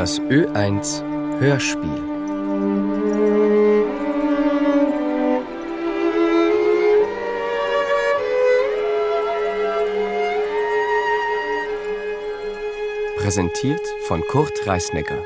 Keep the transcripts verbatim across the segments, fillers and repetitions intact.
Das Ö eins Hörspiel. Präsentiert von Kurt Reisnecker.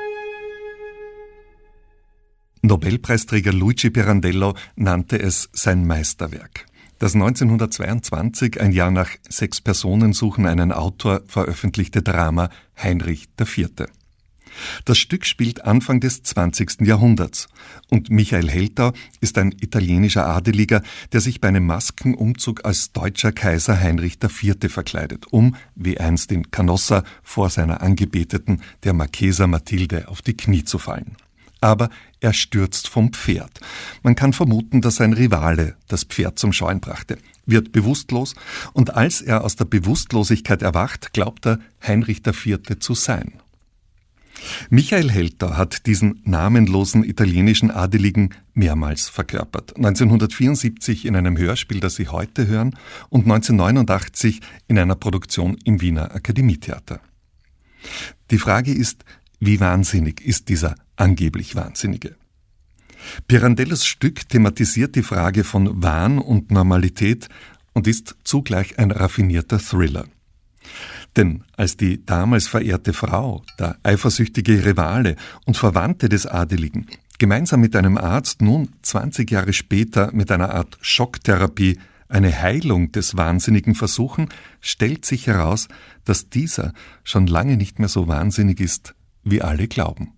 Nobelpreisträger Luigi Pirandello nannte es sein Meisterwerk. Das neunzehnhundertzweiundzwanzig, ein Jahr nach Sechs Personen suchen einen Autor, veröffentlichte Drama Heinrich der Vierte. Das Stück spielt Anfang des zwanzigsten Jahrhunderts und Michael Heltau ist ein italienischer Adeliger, der sich bei einem Maskenumzug als deutscher Kaiser Heinrich der Vierte verkleidet, um, wie einst in Canossa, vor seiner Angebeteten, der Marchesa Mathilde, auf die Knie zu fallen. Aber er stürzt vom Pferd. Man kann vermuten, dass sein Rivale das Pferd zum Scheuen brachte, wird bewusstlos und als er aus der Bewusstlosigkeit erwacht, glaubt er, Heinrich der Vierte zu sein. Michael Heltau hat diesen namenlosen italienischen Adeligen mehrmals verkörpert. neunzehnhundertvierundsiebzig in einem Hörspiel, das Sie heute hören, und neunzehnhundertneunundachtzig in einer Produktion im Wiener Akademietheater. Die Frage ist, wie wahnsinnig ist dieser angeblich Wahnsinnige? Pirandellos Stück thematisiert die Frage von Wahn und Normalität und ist zugleich ein raffinierter Thriller. Denn als die damals verehrte Frau, der eifersüchtige Rivale und Verwandte des Adeligen, gemeinsam mit einem Arzt nun zwanzig Jahre später mit einer Art Schocktherapie eine Heilung des Wahnsinnigen versuchen, stellt sich heraus, dass dieser schon lange nicht mehr so wahnsinnig ist, wie alle glauben.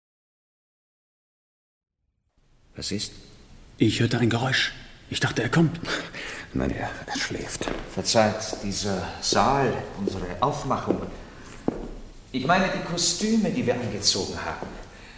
Was ist? Ich hörte ein Geräusch. Ich dachte, er kommt. Nein, er, er schläft. Verzeiht, dieser Saal, unsere Aufmachung. Ich meine die Kostüme, die wir angezogen haben.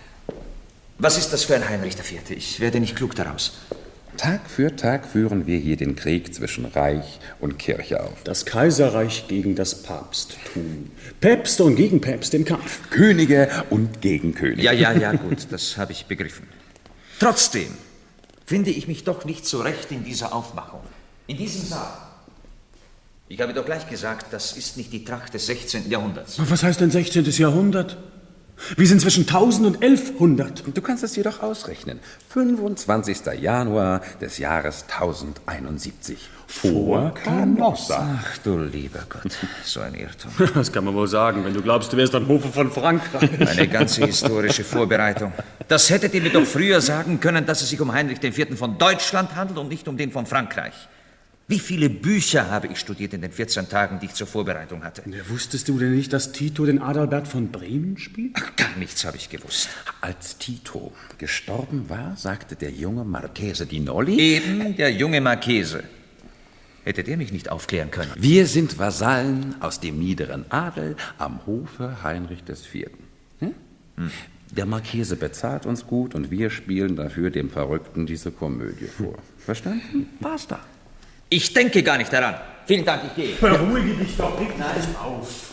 Was ist das für ein Heinrich der Vierte? Ich werde nicht klug daraus. Tag für Tag führen wir hier den Krieg zwischen Reich und Kirche auf. Das Kaiserreich gegen das Papsttum. Päpste und Gegenpäpste im Kampf. Könige und Gegenkönige. Ja, ja, ja, gut, das habe ich begriffen. Trotzdem finde ich mich doch nicht so recht in dieser Aufmachung. In diesem Saal. Ich habe doch gleich gesagt, das ist nicht die Tracht des sechzehnten Jahrhunderts. Was heißt denn sechzehntes Jahrhundert? Wir sind zwischen tausend und elfhundert. Du kannst es dir doch ausrechnen. fünfundzwanzigster Januar des Jahres tausendeinundsiebzig. Vor Canossa. Ach du lieber Gott, so ein Irrtum. Das kann man wohl sagen, wenn du glaubst, du wärst am Hofe von Frankreich. Eine ganze historische Vorbereitung. Das hättet ihr mir doch früher sagen können, dass es sich um Heinrich der Vierte von Deutschland handelt und nicht um den von Frankreich. Wie viele Bücher habe ich studiert in den vierzehn Tagen, die ich zur Vorbereitung hatte? Ja, wusstest du denn nicht, dass Tito den Adalbert von Bremen spielt? Ach, gar nichts habe ich gewusst. Als Tito gestorben war, sagte der junge Marchese di Nolli... Eben der junge Marchese. Hättet ihr mich nicht aufklären können? Wir sind Vasallen aus dem niederen Adel am Hofe Heinrich des Vierten. Hm? Hm. Der Marchese bezahlt uns gut und wir spielen dafür dem Verrückten diese Komödie vor. Verstanden? Basta. Ich denke gar nicht daran. Vielen Dank, ich gehe. Beruhige dich doch, reg nicht auf.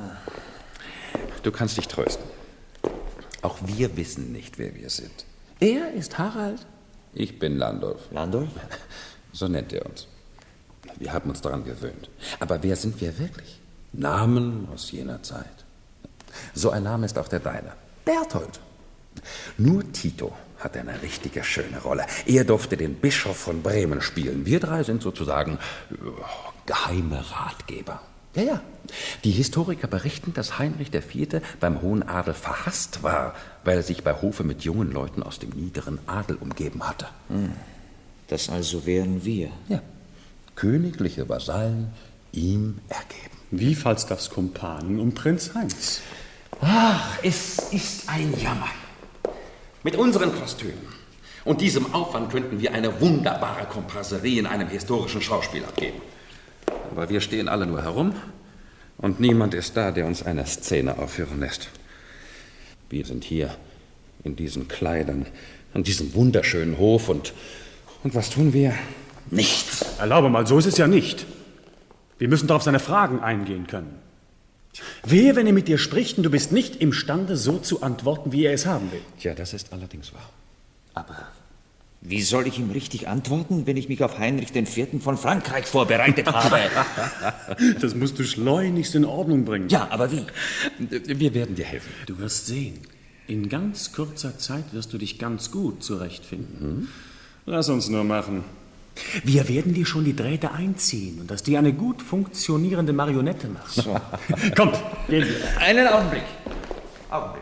Du kannst dich trösten. Auch wir wissen nicht, wer wir sind. Er ist Harald, ich bin Landolf. Landolf? So nennt er uns. Wir haben uns daran gewöhnt. Aber wer sind wir wirklich? Namen aus jener Zeit. So ein Name ist auch der deine. Berthold. Nur Tito hat eine richtige schöne Rolle. Er durfte den Bischof von Bremen spielen. Wir drei sind sozusagen äh, geheime Ratgeber. Ja, ja. Die Historiker berichten, dass Heinrich der Vierte beim hohen Adel verhasst war, weil er sich bei Hofe mit jungen Leuten aus dem niederen Adel umgeben hatte. Hm. Das also wären wir. Ja. Königliche Vasallen ihm ergeben. Wie Falstaffs Kumpanen um Prinz Heinz. Ach, es ist ein Jammer. Mit unseren Kostümen und diesem Aufwand könnten wir eine wunderbare Komparserie in einem historischen Schauspiel abgeben. Aber wir stehen alle nur herum und niemand ist da, der uns eine Szene aufführen lässt. Wir sind hier in diesen Kleidern, an diesem wunderschönen Hof und, und was tun wir? Nichts. Erlaube mal, so ist es ja nicht. Wir müssen doch auf seine Fragen eingehen können. Wehe, wenn er mit dir spricht und du bist nicht imstande, so zu antworten, wie er es haben will. Tja, das ist allerdings wahr. Aber wie soll ich ihm richtig antworten, wenn ich mich auf Heinrich den Vierten von Frankreich vorbereitet habe? Das musst du schleunigst in Ordnung bringen. Ja, aber wie? Wir werden dir helfen. Du wirst sehen. In ganz kurzer Zeit wirst du dich ganz gut zurechtfinden. Mhm. Lass uns nur machen. Wir werden dir schon die Drähte einziehen und dass dir eine gut funktionierende Marionette machst. So. Kommt, gehen wir. Einen Augenblick. Augenblick.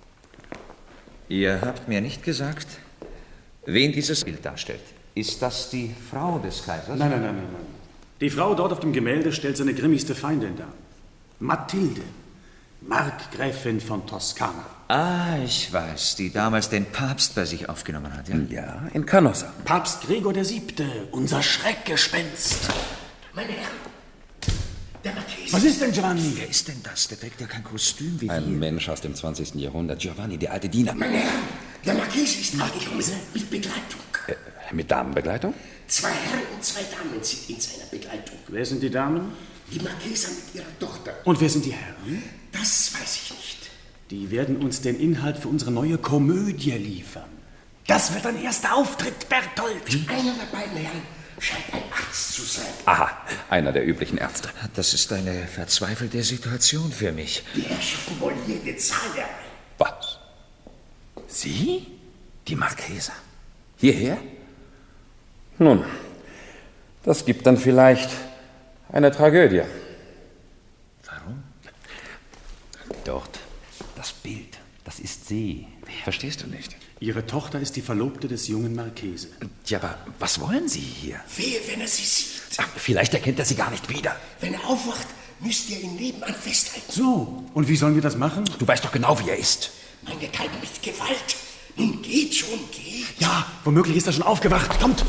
Ihr habt mir nicht gesagt, wen dieses Bild darstellt. Ist das die Frau des Kaisers? Nein, nein, nein, nein, nein. Die Frau dort auf dem Gemälde stellt seine grimmigste Feindin dar. Mathilde, Markgräfin von Toskana. Ah, ich weiß, die damals den Papst bei sich aufgenommen hat, ja? Ja, in Canossa. Papst Gregor der Siebte, unser Schreckgespenst. Meine Herren, der Marchese. Was ist denn, Giovanni? Wer ist denn das? Der trägt ja kein Kostüm wie Ein wir. Mensch aus dem zwanzigsten Jahrhundert. Giovanni, der alte Diener. Meine Herren, der Marchese ist nachgekommen mit Begleitung. Äh, mit Damenbegleitung? Zwei Herren und zwei Damen sind in seiner Begleitung. Wer sind die Damen? Die Marchesa mit ihrer Tochter. Und wer sind die Herren? Das weiß ich nicht. Die werden uns den Inhalt für unsere neue Komödie liefern. Das wird dein erster Auftritt, Berthold. Einer der beiden Herren scheint ein Arzt zu sein. Aha, einer der üblichen Ärzte. Das ist eine verzweifelte Situation für mich. Die Herrschaften wollen jede Zahl herein. Was? Sie? Die Marchesa? Hierher? Nun, das gibt dann vielleicht eine Tragödie. Warum? Dort, das Bild, das ist sie. Verstehst du nicht? Ihre Tochter ist die Verlobte des jungen Marchese. Ja, aber was wollen Sie hier? Wehe, wenn er sie sieht. Ach, vielleicht erkennt er sie gar nicht wieder. Wenn er aufwacht, müsst ihr ihn nebenan festhalten. So, und wie sollen wir das machen? Du weißt doch genau, wie er ist. Meinethalben mit Gewalt. Nun geht schon, geht. Ja, womöglich ist er schon aufgewacht. Kommt!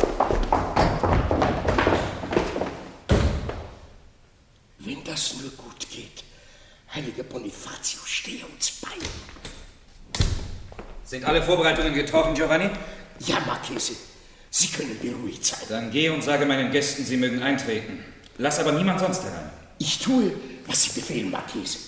Wenn das nur gut geht. Heiliger Bonifatius, stehe uns bei. Sind alle Vorbereitungen getroffen, Giovanni? Ja, Marchese, Sie können beruhigt sein. Dann geh und sage meinen Gästen, sie mögen eintreten. Lass aber niemand sonst herein. Ich tue, was Sie befehlen, Marchese.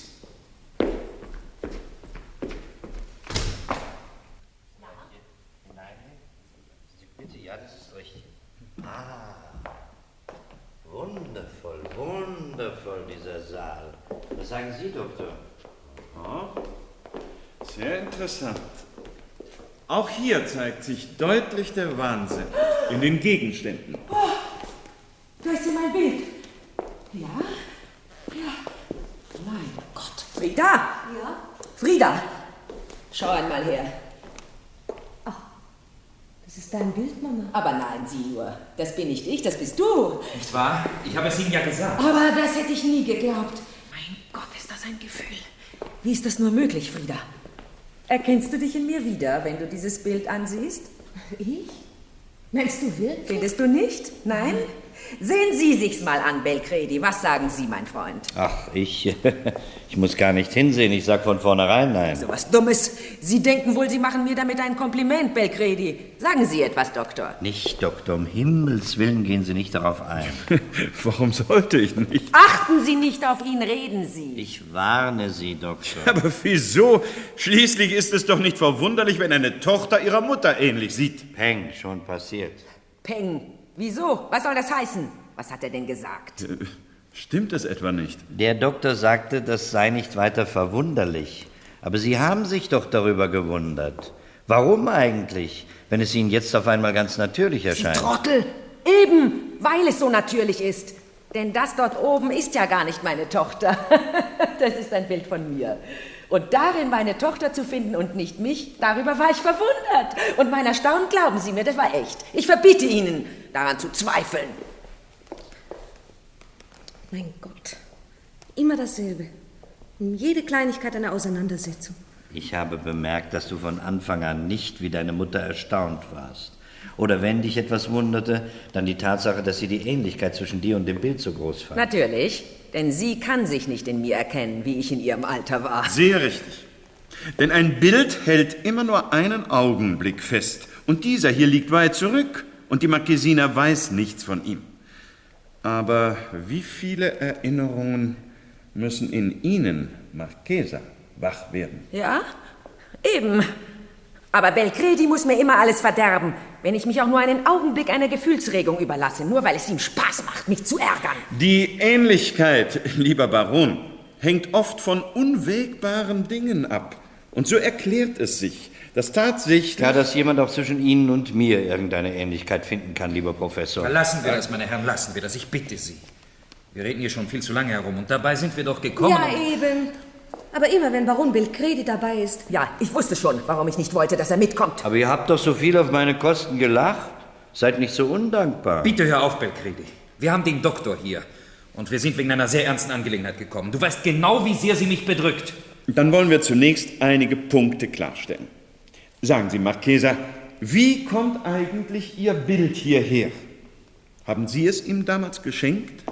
Ja, das ist richtig. Ah, wundervoll, wundervoll, dieser Saal. Was sagen Sie, Doktor? Oh, sehr interessant. Auch hier zeigt sich deutlich der Wahnsinn in den Gegenständen. Oh, da ist ja mein Bild. Ja? Ja. Mein Gott. Frieda! Ja? Frieda! Schau einmal her. Das ist dein Bild, Mama. Aber nein, sieh nur. Das bin nicht ich, das bist du. Nicht wahr? Ich habe es Ihnen ja gesagt. Aber das hätte ich nie geglaubt. Mein Gott, ist das ein Gefühl. Wie ist das nur möglich, Frieda? Erkennst du dich in mir wieder, wenn du dieses Bild ansiehst? Ich? Meinst du wirklich? Findest du nicht? Nein? Sehen Sie sich's mal an, Belcredi. Was sagen Sie, mein Freund? Ach, ich, ich muss gar nicht hinsehen. Ich sag von vornherein nein. So was Dummes. Sie denken wohl, Sie machen mir damit ein Kompliment, Belcredi. Sagen Sie etwas, Doktor. Nicht, Doktor. Um Himmels Willen gehen Sie nicht darauf ein. Warum sollte ich nicht? Achten Sie nicht auf ihn, reden Sie. Ich warne Sie, Doktor. Aber wieso? Schließlich ist es doch nicht verwunderlich, wenn eine Tochter ihrer Mutter ähnlich sieht. Peng, schon passiert. Peng. Wieso? Was soll das heißen? Was hat er denn gesagt? Stimmt es etwa nicht? Der Doktor sagte, das sei nicht weiter verwunderlich. Aber Sie haben sich doch darüber gewundert. Warum eigentlich, wenn es Ihnen jetzt auf einmal ganz natürlich erscheint? Sie Trottel! Eben, weil es so natürlich ist. Denn das dort oben ist ja gar nicht meine Tochter. Das ist ein Bild von mir. Und darin meine Tochter zu finden und nicht mich, darüber war ich verwundert. Und mein Erstaunen, glauben Sie mir, das war echt. Ich verbiete Ihnen, daran zu zweifeln. Mein Gott. Immer dasselbe. Um jede Kleinigkeit eine Auseinandersetzung. Ich habe bemerkt, dass du von Anfang an nicht wie deine Mutter erstaunt warst. Oder wenn dich etwas wunderte, dann die Tatsache, dass sie die Ähnlichkeit zwischen dir und dem Bild so groß fand. Natürlich, denn sie kann sich nicht in mir erkennen, wie ich in ihrem Alter war. Sehr richtig. Denn ein Bild hält immer nur einen Augenblick fest. Und dieser hier liegt weit zurück. Und die Marquesina weiß nichts von ihm. Aber wie viele Erinnerungen müssen in Ihnen, Marchesa, wach werden? Ja, eben. Aber Belcredi muss mir immer alles verderben, wenn ich mich auch nur einen Augenblick einer Gefühlsregung überlasse, nur weil es ihm Spaß macht, mich zu ärgern. Die Ähnlichkeit, lieber Baron, hängt oft von unwägbaren Dingen ab. Und so erklärt es sich, dass tatsächlich... Ja, dass jemand auch zwischen Ihnen und mir irgendeine Ähnlichkeit finden kann, lieber Professor. Lassen wir das, meine Herren, lassen wir das. Ich bitte Sie. Wir reden hier schon viel zu lange herum und dabei sind wir doch gekommen. Ja, eben. Aber immer, wenn Baron Belcredi dabei ist. Ja, ich wusste schon, warum ich nicht wollte, dass er mitkommt. Aber ihr habt doch so viel auf meine Kosten gelacht. Seid nicht so undankbar. Bitte hör auf, Belcredi. Wir haben den Doktor hier. Und wir sind wegen einer sehr ernsten Angelegenheit gekommen. Du weißt genau, wie sehr sie mich bedrückt. Dann wollen wir zunächst einige Punkte klarstellen. Sagen Sie, Marchesa, wie kommt eigentlich Ihr Bild hierher? Haben Sie es ihm damals geschenkt?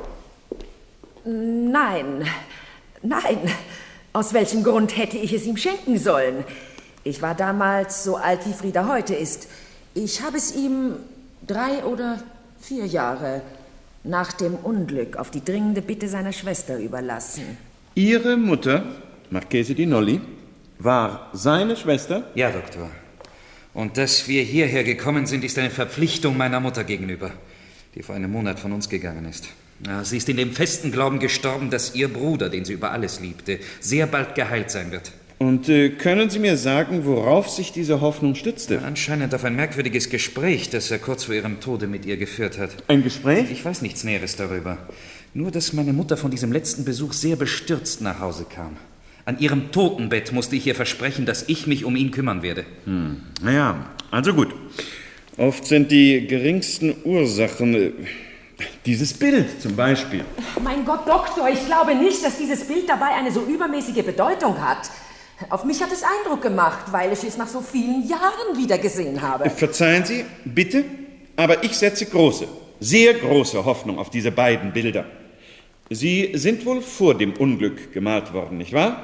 Nein, nein. Aus welchem Grund hätte ich es ihm schenken sollen? Ich war damals so alt, wie Frieda heute ist. Ich habe es ihm drei oder vier Jahre nach dem Unglück auf die dringende Bitte seiner Schwester überlassen. Ihre Mutter, Marchese di Nolli, war seine Schwester? Ja, Doktor. Und dass wir hierher gekommen sind, ist eine Verpflichtung meiner Mutter gegenüber, die vor einem Monat von uns gegangen ist. Ja, sie ist in dem festen Glauben gestorben, dass ihr Bruder, den sie über alles liebte, sehr bald geheilt sein wird. Und äh, können Sie mir sagen, worauf sich diese Hoffnung stützte? Ja, anscheinend auf ein merkwürdiges Gespräch, das er kurz vor ihrem Tode mit ihr geführt hat. Ein Gespräch? Ich weiß nichts Näheres darüber. Nur, dass meine Mutter von diesem letzten Besuch sehr bestürzt nach Hause kam. An ihrem Totenbett musste ich ihr versprechen, dass ich mich um ihn kümmern werde. Hm. Naja, also gut. Oft sind die geringsten Ursachen... Äh, dieses Bild zum Beispiel. Mein Gott, Doktor, ich glaube nicht, dass dieses Bild dabei eine so übermäßige Bedeutung hat. Auf mich hat es Eindruck gemacht, weil ich es nach so vielen Jahren wieder gesehen habe. Verzeihen Sie, bitte, aber ich setze große, sehr große Hoffnung auf diese beiden Bilder. Sie sind wohl vor dem Unglück gemalt worden, nicht wahr?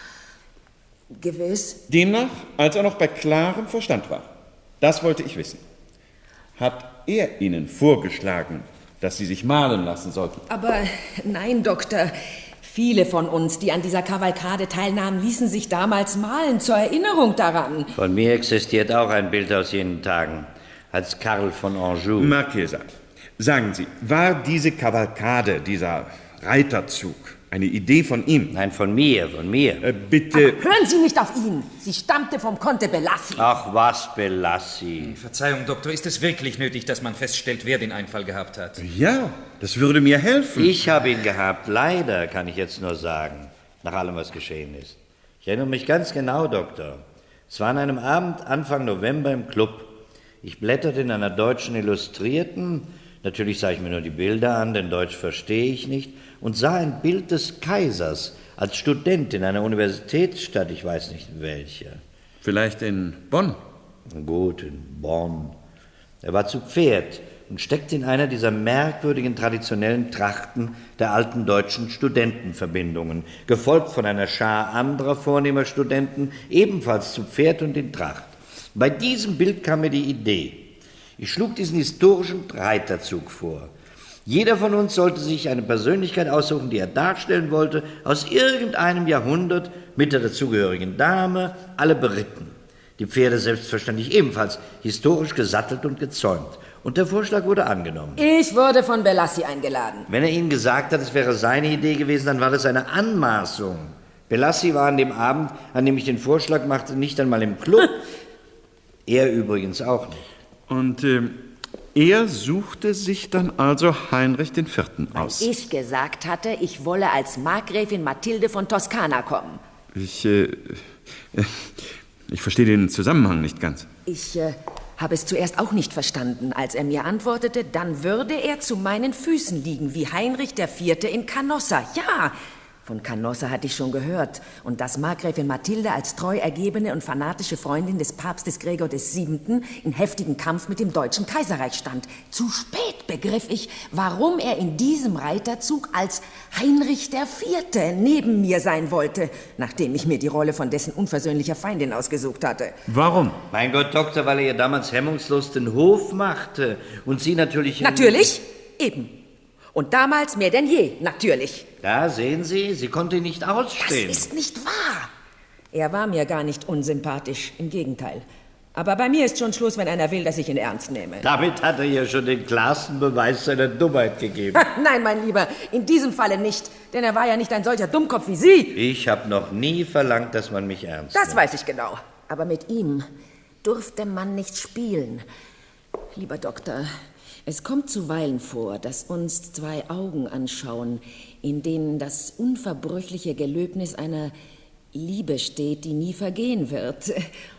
Gewiss. Demnach, als er noch bei klarem Verstand war. Das wollte ich wissen. Hat er Ihnen vorgeschlagen, dass Sie sich malen lassen sollten? Aber nein, Doktor. Viele von uns, die an dieser Kavalkade teilnahmen, ließen sich damals malen, zur Erinnerung daran. Von mir existiert auch ein Bild aus jenen Tagen, als Karl von Anjou. Marchesa, sagen Sie, war diese Kavalkade, dieser Reiterzug, eine Idee von ihm? Nein, von mir, von mir. Äh, bitte... Ach, hören Sie nicht auf ihn. Sie stammte vom Conte Belassi. Ach, was, Belassi? Verzeihung, Doktor, ist es wirklich nötig, dass man feststellt, wer den Einfall gehabt hat? Ja, das würde mir helfen. Ich habe ihn gehabt, leider, kann ich jetzt nur sagen, nach allem, was geschehen ist. Ich erinnere mich ganz genau, Doktor. Es war an einem Abend Anfang November im Club. Ich blätterte in einer deutschen Illustrierten, natürlich sah ich mir nur die Bilder an, denn Deutsch verstehe ich nicht, und sah ein Bild des Kaisers als Student in einer Universitätsstadt, ich weiß nicht welcher. Vielleicht in Bonn? Gut, in Bonn. Er war zu Pferd und steckte in einer dieser merkwürdigen traditionellen Trachten der alten deutschen Studentenverbindungen, gefolgt von einer Schar anderer vornehmer Studenten, ebenfalls zu Pferd und in Tracht. Bei diesem Bild kam mir die Idee. Ich schlug diesen historischen Reiterzug vor. Jeder von uns sollte sich eine Persönlichkeit aussuchen, die er darstellen wollte, aus irgendeinem Jahrhundert, mit der dazugehörigen Dame, alle beritten. Die Pferde selbstverständlich ebenfalls, historisch gesattelt und gezäumt. Und der Vorschlag wurde angenommen. Ich wurde von Belassi eingeladen. Wenn er Ihnen gesagt hat, es wäre seine Idee gewesen, dann war das eine Anmaßung. Belassi war an dem Abend, an dem ich den Vorschlag machte, nicht einmal im Club. Er übrigens auch nicht. Und äh, er suchte sich dann also Heinrich den Vierten aus. Weil ich gesagt hatte, ich wolle als Markgräfin Mathilde von Toskana kommen. Ich, äh, äh, ich verstehe den Zusammenhang nicht ganz. Ich äh, habe es zuerst auch nicht verstanden. Als er mir antwortete, dann würde er zu meinen Füßen liegen, wie Heinrich der Vierte in Canossa. Ja, von Canossa hatte ich schon gehört. Und dass Markgräfin Mathilde als treu ergebene und fanatische Freundin des Papstes Gregor des Siebenten in heftigen Kampf mit dem Deutschen Kaiserreich stand. Zu spät begriff ich, warum er in diesem Reiterzug als Heinrich der Vierte neben mir sein wollte, nachdem ich mir die Rolle von dessen unversöhnlicher Feindin ausgesucht hatte. Warum? Mein Gott, Doktor, weil er ihr damals hemmungslos den Hof machte und sie natürlich... Natürlich, eben. Und damals mehr denn je, natürlich. Da sehen Sie, sie konnte ihn nicht ausstehen. Das ist nicht wahr. Er war mir gar nicht unsympathisch, im Gegenteil. Aber bei mir ist schon Schluss, wenn einer will, dass ich ihn ernst nehme. Damit hat er ja schon den klarsten Beweis seiner Dummheit gegeben. Nein, mein Lieber, in diesem Falle nicht. Denn er war ja nicht ein solcher Dummkopf wie Sie. Ich habe noch nie verlangt, dass man mich ernst Das nimmt. weiß ich genau. Aber mit ihm durfte man nicht spielen. Lieber Doktor, es kommt zuweilen vor, dass uns zwei Augen anschauen, in denen das unverbrüchliche Gelöbnis einer Liebe steht, die nie vergehen wird.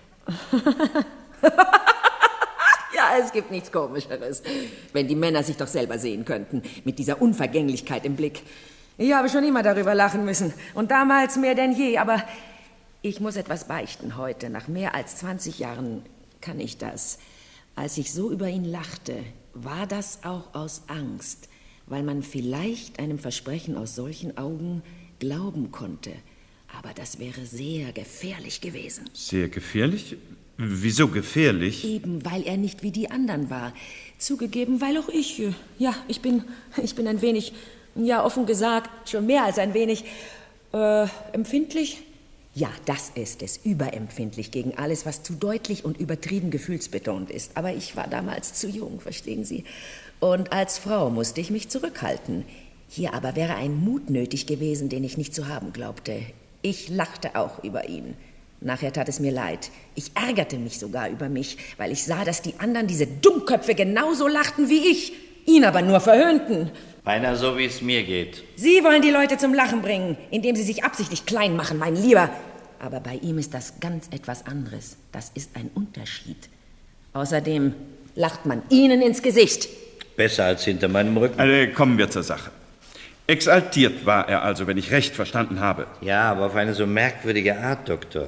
Ja, es gibt nichts Komischeres. Wenn die Männer sich doch selber sehen könnten, mit dieser Unvergänglichkeit im Blick. Ich habe schon immer darüber lachen müssen. Und damals mehr denn je. Aber ich muss etwas beichten heute. Nach mehr als zwanzig Jahren kann ich das. Als ich so über ihn lachte, war das auch aus Angst, weil man vielleicht einem Versprechen aus solchen Augen glauben konnte. Aber das wäre sehr gefährlich gewesen. Sehr gefährlich? Wieso gefährlich? Eben, weil er nicht wie die anderen war. Zugegeben, weil auch ich, äh, ja, ich bin, ich bin ein wenig, ja, offen gesagt, schon mehr als ein wenig, äh, empfindlich. Ja, das ist es, überempfindlich gegen alles, was zu deutlich und übertrieben gefühlsbetont ist. Aber ich war damals zu jung, verstehen Sie? Und als Frau musste ich mich zurückhalten. Hier aber wäre ein Mut nötig gewesen, den ich nicht zu haben glaubte. Ich lachte auch über ihn. Nachher tat es mir leid. Ich ärgerte mich sogar über mich, weil ich sah, dass die anderen, diese Dummköpfe, genauso lachten wie ich, ihn aber nur verhöhnten. Beinahe so, wie es mir geht. Sie wollen die Leute zum Lachen bringen, indem sie sich absichtlich klein machen, mein Lieber. Aber bei ihm ist das ganz etwas anderes. Das ist ein Unterschied. Außerdem lacht man ihnen ins Gesicht. Besser als hinter meinem Rücken. Also, kommen wir zur Sache. Exaltiert war er also, wenn ich recht verstanden habe. Ja, aber auf eine so merkwürdige Art, Doktor.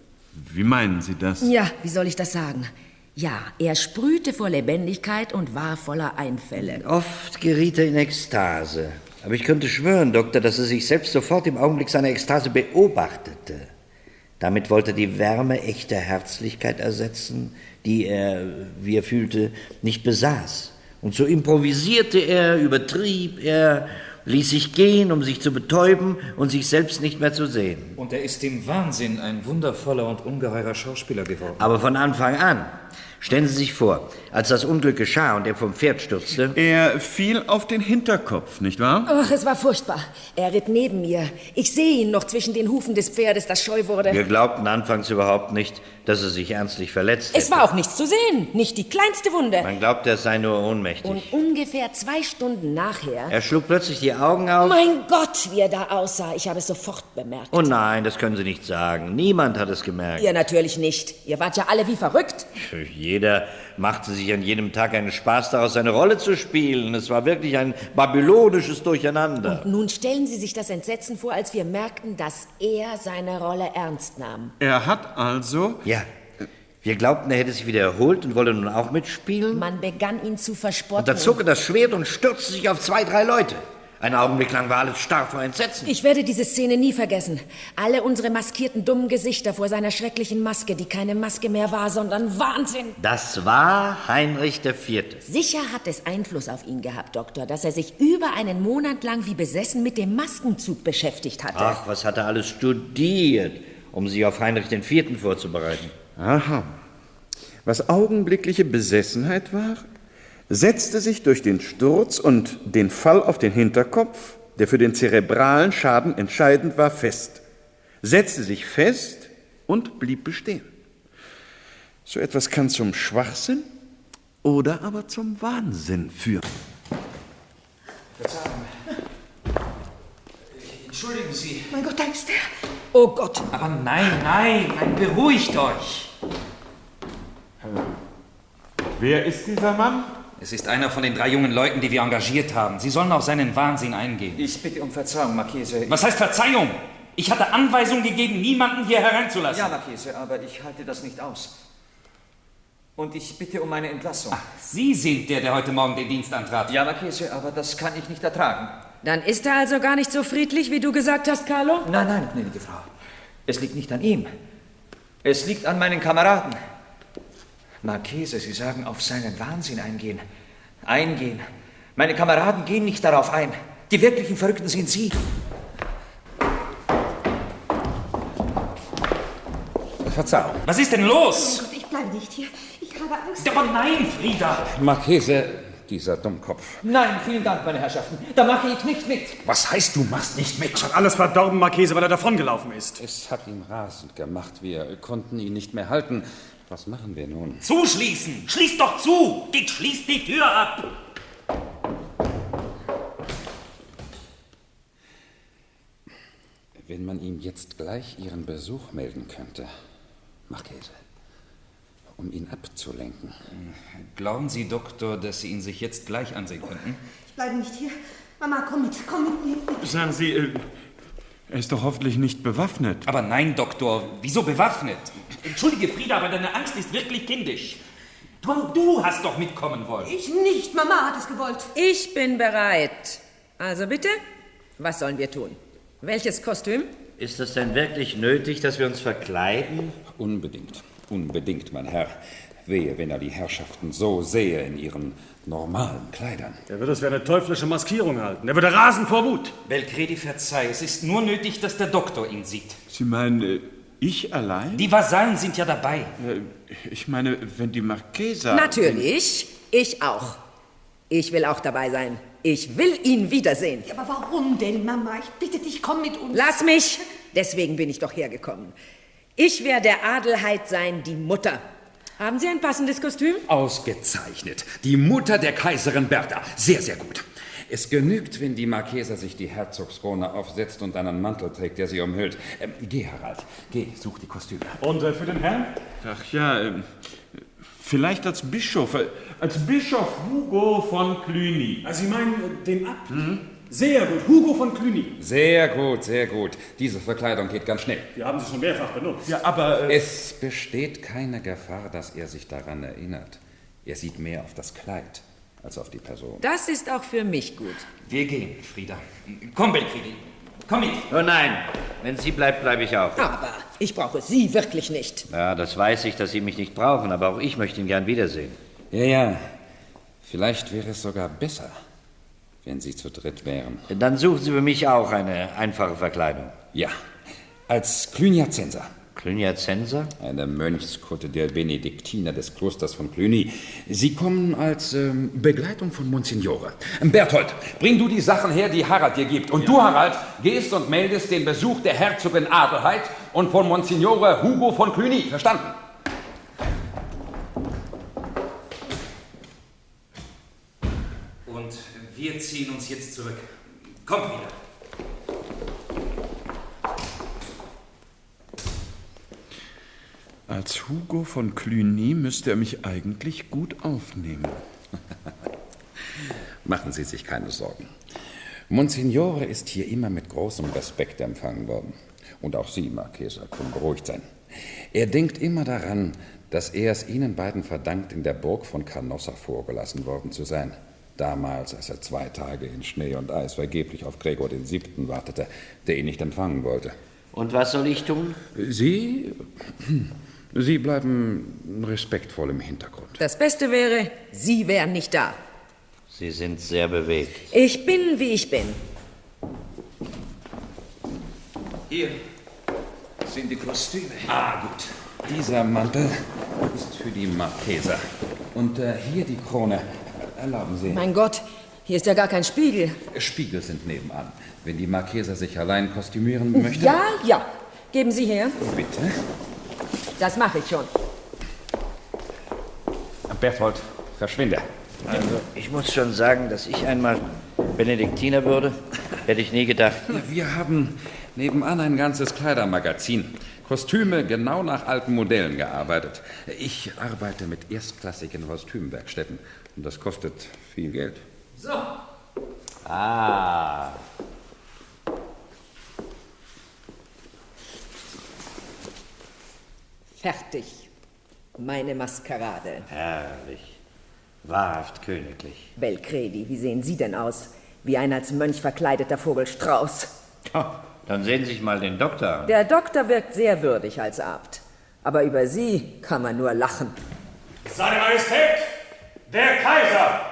Wie meinen Sie das? Ja, wie soll ich das sagen? Ja, er sprühte vor Lebendigkeit und war voller Einfälle. Oft geriet er in Ekstase. Aber ich könnte schwören, Doktor, dass er sich selbst sofort im Augenblick seiner Ekstase beobachtete. Damit wollte er die Wärme echter Herzlichkeit ersetzen, die er, wie er fühlte, nicht besaß. Und so improvisierte er, übertrieb er, ließ sich gehen, um sich zu betäuben und sich selbst nicht mehr zu sehen. Und er ist im Wahnsinn ein wundervoller und ungeheurer Schauspieler geworden. Aber von Anfang an. Stellen Sie sich vor, als das Unglück geschah und er vom Pferd stürzte. Er fiel auf den Hinterkopf, nicht wahr? Ach, es war furchtbar. Er ritt neben mir. Ich sehe ihn noch zwischen den Hufen des Pferdes, das scheu wurde. Wir glaubten anfangs überhaupt nicht, dass er sich ernstlich verletzt hätte. Es war auch nichts zu sehen, nicht die kleinste Wunde. Man glaubte, er sei nur ohnmächtig. Und ungefähr zwei Stunden nachher... Er schlug plötzlich die Augen auf. Mein Gott, wie er da aussah. Ich habe es sofort bemerkt. Oh nein, das können Sie nicht sagen. Niemand hat es gemerkt. Ihr natürlich nicht. Ihr wart ja alle wie verrückt. Jeder machte sich an jedem Tag einen Spaß daraus, seine Rolle zu spielen. Es war wirklich ein babylonisches Durcheinander. Und nun stellen Sie sich das Entsetzen vor, als wir merkten, dass er seine Rolle ernst nahm. Er hat also... Ja, wir glaubten, er hätte sich wieder erholt und wolle nun auch mitspielen. Man begann ihn zu verspotten. Und da zog er das Schwert und stürzte sich auf zwei, drei Leute. Einen Augenblick lang war alles starr vor Entsetzen. Ich werde diese Szene nie vergessen. Alle unsere maskierten, dummen Gesichter vor seiner schrecklichen Maske, die keine Maske mehr war, sondern Wahnsinn. Das war Heinrich der Vierte. Sicher hat es Einfluss auf ihn gehabt, Doktor, dass er sich über einen Monat lang wie besessen mit dem Maskenzug beschäftigt hatte. Ach, was hat er alles studiert, um sich auf Heinrich den Vierten vorzubereiten. Aha. Was augenblickliche Besessenheit war, setzte sich durch den Sturz und den Fall auf den Hinterkopf, der für den zerebralen Schaden entscheidend war, fest. Setzte sich fest und blieb bestehen. So etwas kann zum Schwachsinn oder aber zum Wahnsinn führen. Verzeihung. Entschuldigen Sie. Mein Gott, da ist er. Oh Gott. Aber nein, nein, nein, beruhigt euch. Wer ist dieser Mann? Es ist einer von den drei jungen Leuten, die wir engagiert haben. Sie sollen auf seinen Wahnsinn eingehen. Ich bitte um Verzeihung, Marchese. Was heißt Verzeihung? Ich hatte Anweisung gegeben, niemanden hier hereinzulassen. Ja, Marchese, aber ich halte das nicht aus. Und ich bitte um meine Entlassung. Ach, Sie sind der, der heute Morgen den Dienst antrat. Ja, Marchese, aber das kann ich nicht ertragen. Dann ist er also gar nicht so friedlich, wie du gesagt hast, Carlo? Nein, nein, gnädige Frau. Es liegt nicht an ihm. Es liegt an meinen Kameraden. Marchese, Sie sagen, auf seinen Wahnsinn eingehen. Eingehen. Meine Kameraden gehen nicht darauf ein. Die wirklichen Verrückten sind Sie. Verzeihung. Was ist denn los? Oh Gott, ich bleib bleib nicht hier. Ich habe Angst. Aber nein, Frieda! Marchese, dieser Dummkopf. Nein, vielen Dank, meine Herrschaften. Da mache ich nicht mit. Was heißt, du machst nicht mit? Hat alles verdorben, Marchese, weil er davongelaufen ist. Es hat ihn rasend gemacht. Wir konnten ihn nicht mehr halten. Was machen wir nun? Zuschließen! Schließt doch zu! Dick, schließt die Tür ab! Wenn man ihm jetzt gleich Ihren Besuch melden könnte, Marchese, um ihn abzulenken. Glauben Sie, Doktor, dass Sie ihn sich jetzt gleich ansehen könnten? Ich bleibe nicht hier. Mama, komm mit, komm mit mir. Sagen Sie, äh, er ist doch hoffentlich nicht bewaffnet. Aber nein, Doktor, wieso bewaffnet? Entschuldige, Frieda, aber deine Angst ist wirklich kindisch. Du, du hast doch mitkommen wollen. Ich nicht, Mama hat es gewollt. Ich bin bereit. Also bitte, was sollen wir tun? Welches Kostüm? Ist es denn wirklich nötig, dass wir uns verkleiden? Unbedingt, unbedingt, mein Herr. Wehe, wenn er die Herrschaften so sehe in ihren normalen Kleidern. Er wird es für eine teuflische Maskierung halten. Er würde rasen vor Wut. Belcredi, verzeih, es ist nur nötig, dass der Doktor ihn sieht. Sie meinen, äh, ich allein? Die Vasallen sind ja dabei. Äh, ich meine, wenn die Marchesa... Natürlich, ich auch. Ich will auch dabei sein. Ich will ihn wiedersehen. Ja, aber warum denn, Mama? Ich bitte dich, komm mit uns. Lass mich! Deswegen bin ich doch hergekommen. Ich werde der Adelheid sein, die Mutter. Haben Sie ein passendes Kostüm? Ausgezeichnet. Die Mutter der Kaiserin Bertha. Sehr, sehr gut. Es genügt, wenn die Marchesa sich die Herzogskrone aufsetzt und einen Mantel trägt, der sie umhüllt. Ähm, geh, Harald, geh, such die Kostüme. Und äh, für den Herrn? Ach ja, äh, vielleicht als Bischof. Äh, als Bischof Hugo von Cluny. Also Sie meinen äh, den Abt? Mhm. Sehr gut, Hugo von Cluny. Sehr gut, sehr gut. Diese Verkleidung geht ganz schnell. Wir haben sie schon mehrfach benutzt. Ja, aber... Äh, es besteht keine Gefahr, dass er sich daran erinnert. Er sieht mehr auf das Kleid als auf die Person. Das ist auch für mich gut. Wir gehen, Frieda. Komm, Belcredi. Komm mit. Oh nein, wenn sie bleibt, bleibe ich auch. Aber ich brauche Sie wirklich nicht. Ja, das weiß ich, dass Sie mich nicht brauchen, aber auch ich möchte ihn gern wiedersehen. Ja, ja. Vielleicht wäre es sogar besser, wenn Sie zu dritt wären. Dann suchen Sie für mich auch eine einfache Verkleidung. Ja, als Cluniacenser. Cluniacenser? Eine Mönchskutte der Benediktiner des Klosters von Cluny. Sie kommen als ähm, Begleitung von Monsignore. Berthold, bring du die Sachen her, die Harald dir gibt. Und ja. Du, Harald, gehst und meldest den Besuch der Herzogin Adelheid und von Monsignore Hugo von Cluny. Verstanden? Und wir ziehen uns jetzt zurück. Komm wieder. Als Hugo von Cluny müsste er mich eigentlich gut aufnehmen. Machen Sie sich keine Sorgen. Monsignore ist hier immer mit großem Respekt empfangen worden. Und auch Sie, Marchesa, können beruhigt sein. Er denkt immer daran, dass er es Ihnen beiden verdankt, in der Burg von Canossa vorgelassen worden zu sein. Damals, als er zwei Tage in Schnee und Eis vergeblich auf Gregor den Siebten wartete, der ihn nicht empfangen wollte. Und was soll ich tun? Sie... Sie bleiben respektvoll im Hintergrund. Das Beste wäre, Sie wären nicht da. Sie sind sehr bewegt. Ich bin, wie ich bin. Hier sind die Kostüme. Ah, gut. Dieser Mantel ist für die Marchesa. Und äh, hier die Krone. Erlauben Sie. Mein Gott, hier ist ja gar kein Spiegel. Spiegel sind nebenan. Wenn die Marchesa sich allein kostümieren möchte... Ja, ja. Geben Sie her. Bitte. Das mache ich schon. Berthold, verschwinde. Also, ich muss schon sagen, dass ich einmal Benediktiner würde, hätte ich nie gedacht. Wir haben nebenan ein ganzes Kleidermagazin. Kostüme genau nach alten Modellen gearbeitet. Ich arbeite mit erstklassigen Kostümwerkstätten und das kostet viel Geld. So. Ah. Fertig. Meine Maskerade. Herrlich. Wahrhaft königlich. Belcredi, wie sehen Sie denn aus? Wie ein als Mönch verkleideter Vogelstrauß. Oh, dann sehen Sie sich mal den Doktor an. Der Doktor wirkt sehr würdig als Abt. Aber über Sie kann man nur lachen. Seine Majestät, der Kaiser!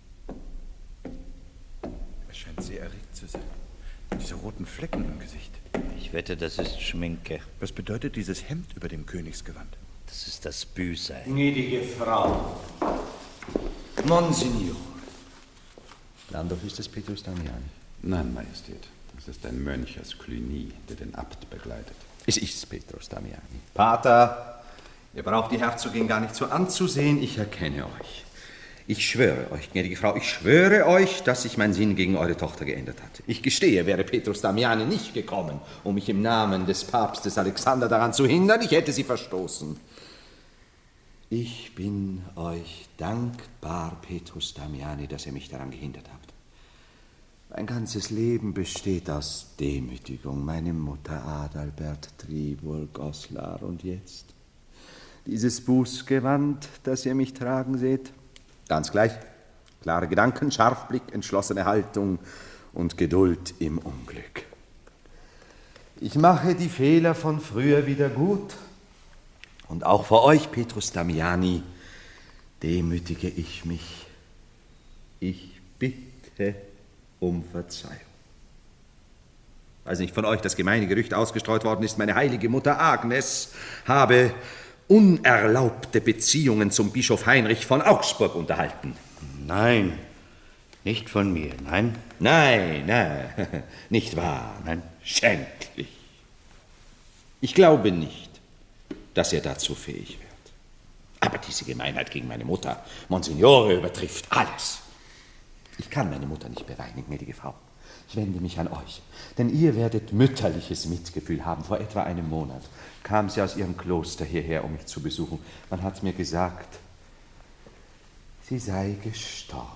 Er scheint sehr erregt zu sein. Diese roten Flecken im Gesicht. Ich wette, das ist Schminke. Was bedeutet dieses Hemd über dem Königsgewand? Das ist das Büßei. Gnädige Frau. Monsignor. Landolf, ist das Petrus Damiani? Nein, Majestät. Das ist ein Mönch aus Cluny, der den Abt begleitet. Es ist Petrus Damiani. Pater, ihr braucht die Herzogin gar nicht so anzusehen. Ich erkenne euch. Ich schwöre euch, gnädige Frau, ich schwöre euch, dass sich mein Sinn gegen eure Tochter geändert hat. Ich gestehe, wäre Petrus Damiani nicht gekommen, um mich im Namen des Papstes Alexander daran zu hindern, ich hätte sie verstoßen. Ich bin euch dankbar, Petrus Damiani, dass ihr mich daran gehindert habt. Mein ganzes Leben besteht aus Demütigung. Meine Mutter Adalbert trieb wohl Goslar und jetzt dieses Bußgewand, das ihr mich tragen seht. Ganz gleich. Klare Gedanken, Scharfblick, entschlossene Haltung und Geduld im Unglück. Ich mache die Fehler von früher wieder gut. Und auch vor euch, Petrus Damiani, demütige ich mich. Ich bitte um Verzeihung. Als nicht von euch das gemeine Gerücht ausgestreut worden ist, meine heilige Mutter Agnes habe unerlaubte Beziehungen zum Bischof Heinrich von Augsburg unterhalten. Nein, nicht von mir, nein. Nein, nein, nicht wahr, nein, schändlich. Ich glaube nicht, dass er dazu fähig wird. Aber diese Gemeinheit gegen meine Mutter, Monsignore, übertrifft alles. Ich kann meine Mutter nicht beweinen, gnädige Frau. Ich wende mich an euch, denn ihr werdet mütterliches Mitgefühl haben. Vor etwa einem Monat kam sie aus ihrem Kloster hierher, um mich zu besuchen. Man hat mir gesagt, sie sei gestorben.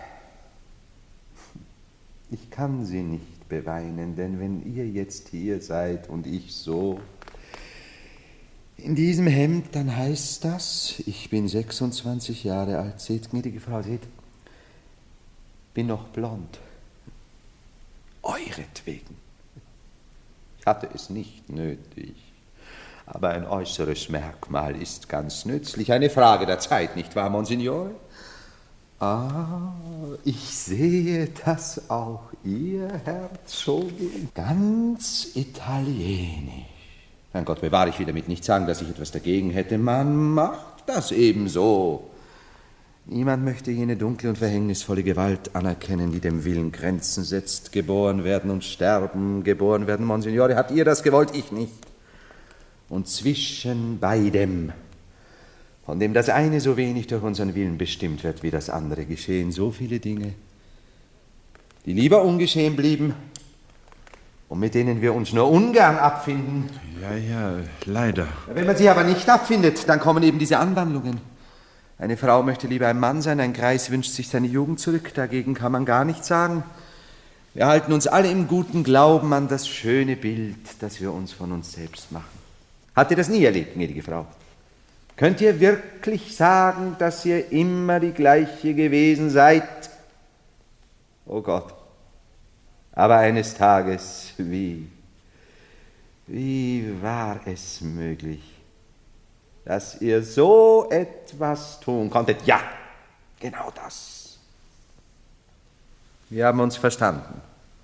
Ich kann sie nicht beweinen, denn wenn ihr jetzt hier seid und ich so in diesem Hemd, dann heißt das, ich bin sechsundzwanzig Jahre alt. Seht, gnädige Frau, seht, bin noch blond. Euretwegen. Ich hatte es nicht nötig. Aber ein äußeres Merkmal ist ganz nützlich. Eine Frage der Zeit, nicht wahr, Monsignore? Ah, ich sehe, dass auch Ihr Herzogin ganz italienisch. Mein Gott, bewahre, ich will damit nicht sagen, dass ich etwas dagegen hätte. Man macht das ebenso. Niemand möchte jene dunkle und verhängnisvolle Gewalt anerkennen, die dem Willen Grenzen setzt. Geboren werden und sterben, geboren werden. Monsignore, habt ihr das gewollt? Ich nicht. Und zwischen beidem, von dem das eine so wenig durch unseren Willen bestimmt wird wie das andere, geschehen so viele Dinge, die lieber ungeschehen blieben und mit denen wir uns nur ungern abfinden. Ja, ja, leider. Wenn man sie aber nicht abfindet, dann kommen eben diese Anwandlungen. Eine Frau möchte lieber ein Mann sein, ein Greis wünscht sich seine Jugend zurück, dagegen kann man gar nichts sagen. Wir halten uns alle im guten Glauben an das schöne Bild, das wir uns von uns selbst machen. Habt ihr das nie erlebt, gnädige Frau? Könnt ihr wirklich sagen, dass ihr immer die gleiche gewesen seid? Oh Gott. Aber eines Tages, wie, wie war es möglich, dass ihr so etwas tun konntet? Ja, genau das. Wir haben uns verstanden.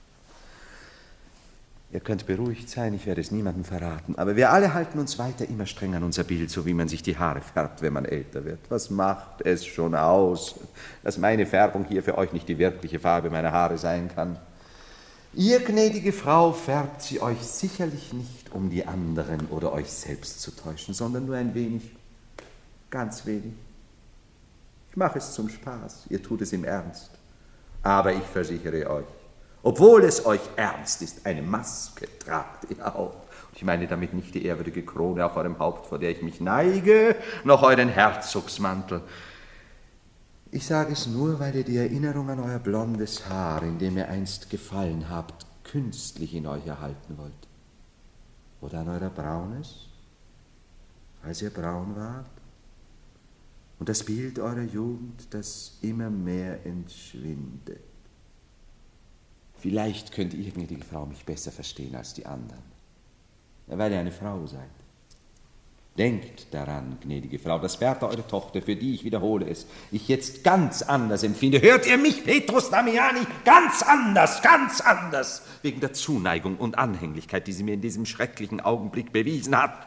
Ihr könnt beruhigt sein, ich werde es niemandem verraten, aber wir alle halten uns weiter immer streng an unser Bild, so wie man sich die Haare färbt, wenn man älter wird. Was macht es schon aus, dass meine Färbung hier für euch nicht die wirkliche Farbe meiner Haare sein kann? Ihr, gnädige Frau, färbt sie euch sicherlich nicht, um die anderen oder euch selbst zu täuschen, sondern nur ein wenig, ganz wenig. Ich mache es zum Spaß, ihr tut es im Ernst. Aber ich versichere euch, obwohl es euch ernst ist, eine Maske tragt ihr auf. Ich meine damit nicht die ehrwürdige Krone auf eurem Haupt, vor der ich mich neige, noch euren Herzogsmantel. Ich sage es nur, weil ihr die Erinnerung an euer blondes Haar, in dem ihr einst gefallen habt, künstlich in euch erhalten wollt. Oder an euer braunes, als ihr braun wart. Und das Bild eurer Jugend, das immer mehr entschwindet. Vielleicht könnt ihr, gnädige Frau, mich besser verstehen als die anderen, weil ihr eine Frau seid. Denkt daran, gnädige Frau, dass Bertha, eure Tochter, für die, ich wiederhole es, ich jetzt ganz anders empfinde. Hört ihr mich, Petrus Damiani? Ganz anders, ganz anders. Wegen der Zuneigung und Anhänglichkeit, die sie mir in diesem schrecklichen Augenblick bewiesen hat.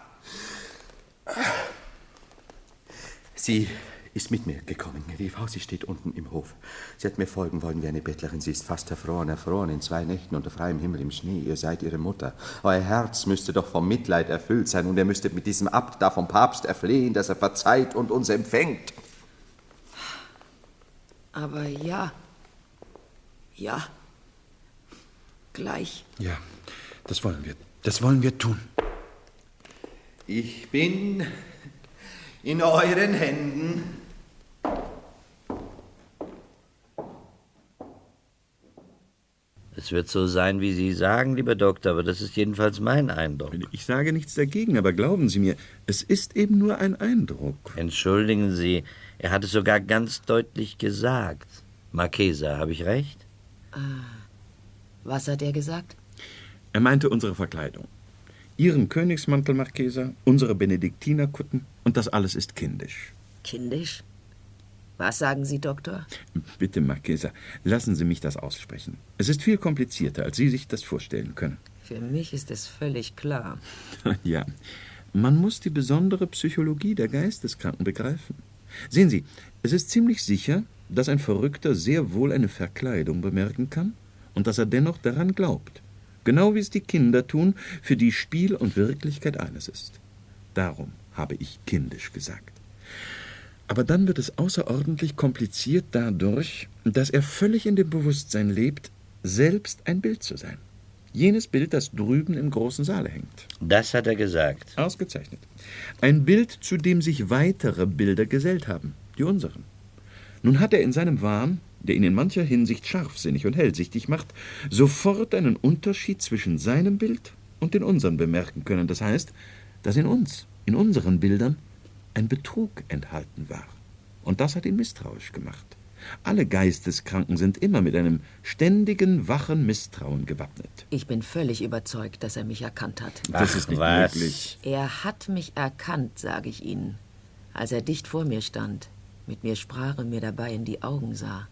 Sie ist mit mir gekommen, gnädige Frau. Sie steht unten im Hof. Sie hat mir folgen wollen wie eine Bettlerin. Sie ist fast erfroren, erfroren in zwei Nächten unter freiem Himmel im Schnee. Ihr seid ihre Mutter. Euer Herz müsste doch vom Mitleid erfüllt sein und ihr müsstet mit diesem Abt da vom Papst erflehen, dass er verzeiht und uns empfängt. Aber ja, ja, gleich. Ja, das wollen wir. Das wollen wir tun. Ich bin in euren Händen. Es wird so sein, wie Sie sagen, lieber Doktor, aber das ist jedenfalls mein Eindruck. Ich sage nichts dagegen, aber glauben Sie mir, es ist eben nur ein Eindruck. Entschuldigen Sie, er hat es sogar ganz deutlich gesagt. Marchesa, habe ich recht? Was hat er gesagt? Er meinte unsere Verkleidung. Ihren Königsmantel, Marchesa, unsere Benediktinerkutten und das alles ist kindisch. Kindisch? Was sagen Sie, Doktor? Bitte, Marchesa, lassen Sie mich das aussprechen. Es ist viel komplizierter, als Sie sich das vorstellen können. Für mich ist es völlig klar. Ja, man muss die besondere Psychologie der Geisteskranken begreifen. Sehen Sie, es ist ziemlich sicher, dass ein Verrückter sehr wohl eine Verkleidung bemerken kann und dass er dennoch daran glaubt. Genau wie es die Kinder tun, für die Spiel und Wirklichkeit eines ist. Darum habe ich kindisch gesagt. Aber dann wird es außerordentlich kompliziert dadurch, dass er völlig in dem Bewusstsein lebt, selbst ein Bild zu sein. Jenes Bild, das drüben im großen Saale hängt. Das hat er gesagt. Ausgezeichnet. Ein Bild, zu dem sich weitere Bilder gesellt haben, die unseren. Nun hat er in seinem Wahn, der ihn in mancher Hinsicht scharfsinnig und hellsichtig macht, sofort einen Unterschied zwischen seinem Bild und den unseren bemerken können. Das heißt, dass in uns, in unseren Bildern, ein Betrug enthalten war. Und das hat ihn misstrauisch gemacht. Alle Geisteskranken sind immer mit einem ständigen, wachen Misstrauen gewappnet. Ich bin völlig überzeugt, dass er mich erkannt hat. Das ist nicht was? möglich. Er hat mich erkannt, sage ich Ihnen, als er dicht vor mir stand, mit mir sprach und mir dabei in die Augen sah.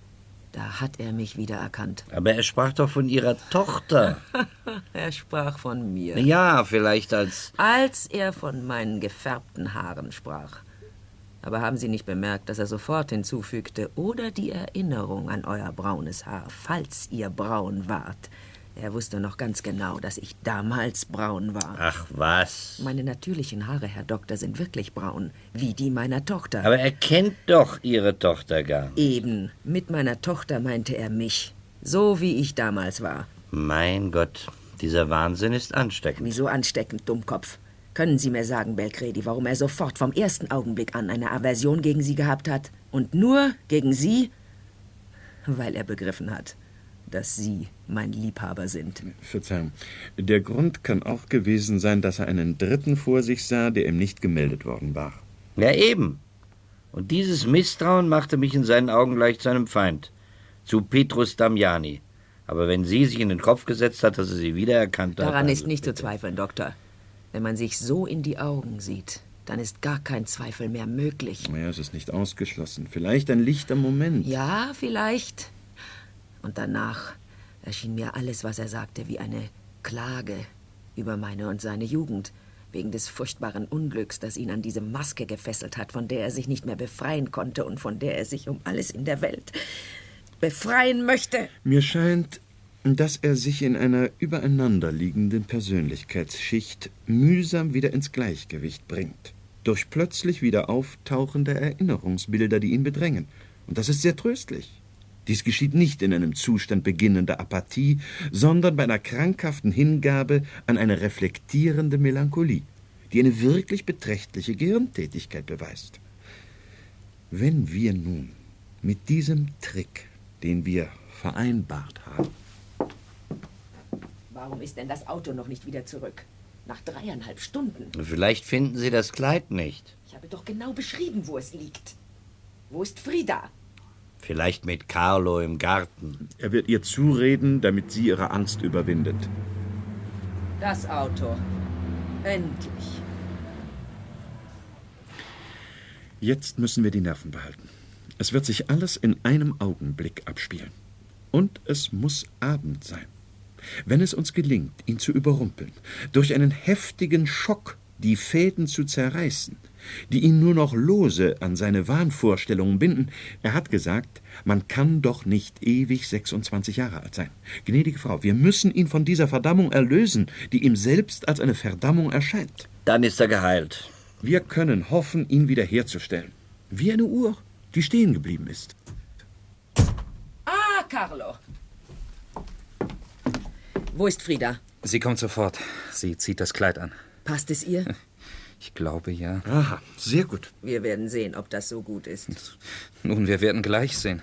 Da hat er mich wieder erkannt. Aber er sprach doch von Ihrer Tochter. Er sprach von mir. Ja, vielleicht als... Als er von meinen gefärbten Haaren sprach. Aber haben Sie nicht bemerkt, dass er sofort hinzufügte, oder die Erinnerung an euer braunes Haar, falls ihr braun wart. Er wusste noch ganz genau, dass ich damals braun war. Ach was. Meine natürlichen Haare, Herr Doktor, sind wirklich braun, wie die meiner Tochter. Aber er kennt doch Ihre Tochter gar nicht. Eben, mit meiner Tochter meinte er mich, so wie ich damals war. Mein Gott, dieser Wahnsinn ist ansteckend. Wieso ansteckend, Dummkopf? Können Sie mir sagen, Belcredi, warum er sofort vom ersten Augenblick an eine Aversion gegen Sie gehabt hat? Und nur gegen Sie? Weil er begriffen hat, dass Sie mein Liebhaber sind. Verzeihung. Der Grund kann auch gewesen sein, dass er einen Dritten vor sich sah, der ihm nicht gemeldet worden war. Ja, eben. Und dieses Misstrauen machte mich in seinen Augen gleich zu einem Feind. Zu Petrus Damiani. Aber wenn sie sich in den Kopf gesetzt hat, dass er sie wiedererkannt hat... Daran also ist nicht bitte. zu zweifeln, Doktor. Wenn man sich so in die Augen sieht, dann ist gar kein Zweifel mehr möglich. Naja, es ist nicht ausgeschlossen. Vielleicht ein lichter Moment. Ja, vielleicht. Und danach erschien mir alles, was er sagte, wie eine Klage über meine und seine Jugend, wegen des furchtbaren Unglücks, das ihn an diese Maske gefesselt hat, von der er sich nicht mehr befreien konnte und von der er sich um alles in der Welt befreien möchte. Mir scheint, dass er sich in einer übereinanderliegenden Persönlichkeitsschicht mühsam wieder ins Gleichgewicht bringt, durch plötzlich wieder auftauchende Erinnerungsbilder, die ihn bedrängen. Und das ist sehr tröstlich. Dies geschieht nicht in einem Zustand beginnender Apathie, sondern bei einer krankhaften Hingabe an eine reflektierende Melancholie, die eine wirklich beträchtliche Gehirntätigkeit beweist. Wenn wir nun mit diesem Trick, den wir vereinbart haben... Warum ist denn das Auto noch nicht wieder zurück? Nach dreieinhalb Stunden. Vielleicht finden Sie das Kleid nicht. Ich habe doch genau beschrieben, wo es liegt. Wo ist Frida? Vielleicht mit Carlo im Garten. Er wird ihr zureden, damit sie ihre Angst überwindet. Das Auto. Endlich. Jetzt müssen wir die Nerven behalten. Es wird sich alles in einem Augenblick abspielen. Und es muss Abend sein. Wenn es uns gelingt, ihn zu überrumpeln, durch einen heftigen Schock die Fäden zu zerreißen, die ihn nur noch lose an seine Wahnvorstellungen binden. Er hat gesagt, man kann doch nicht ewig sechsundzwanzig Jahre alt sein. Gnädige Frau, wir müssen ihn von dieser Verdammung erlösen, die ihm selbst als eine Verdammung erscheint. Dann ist er geheilt. Wir können hoffen, ihn wiederherzustellen. Wie eine Uhr, die stehen geblieben ist. Ah, Carlo. Wo ist Frieda? Sie kommt sofort. Sie zieht das Kleid an. Passt es ihr? Ich glaube, ja. Aha, sehr gut. Wir werden sehen, ob das so gut ist. Nun, wir werden gleich sehen.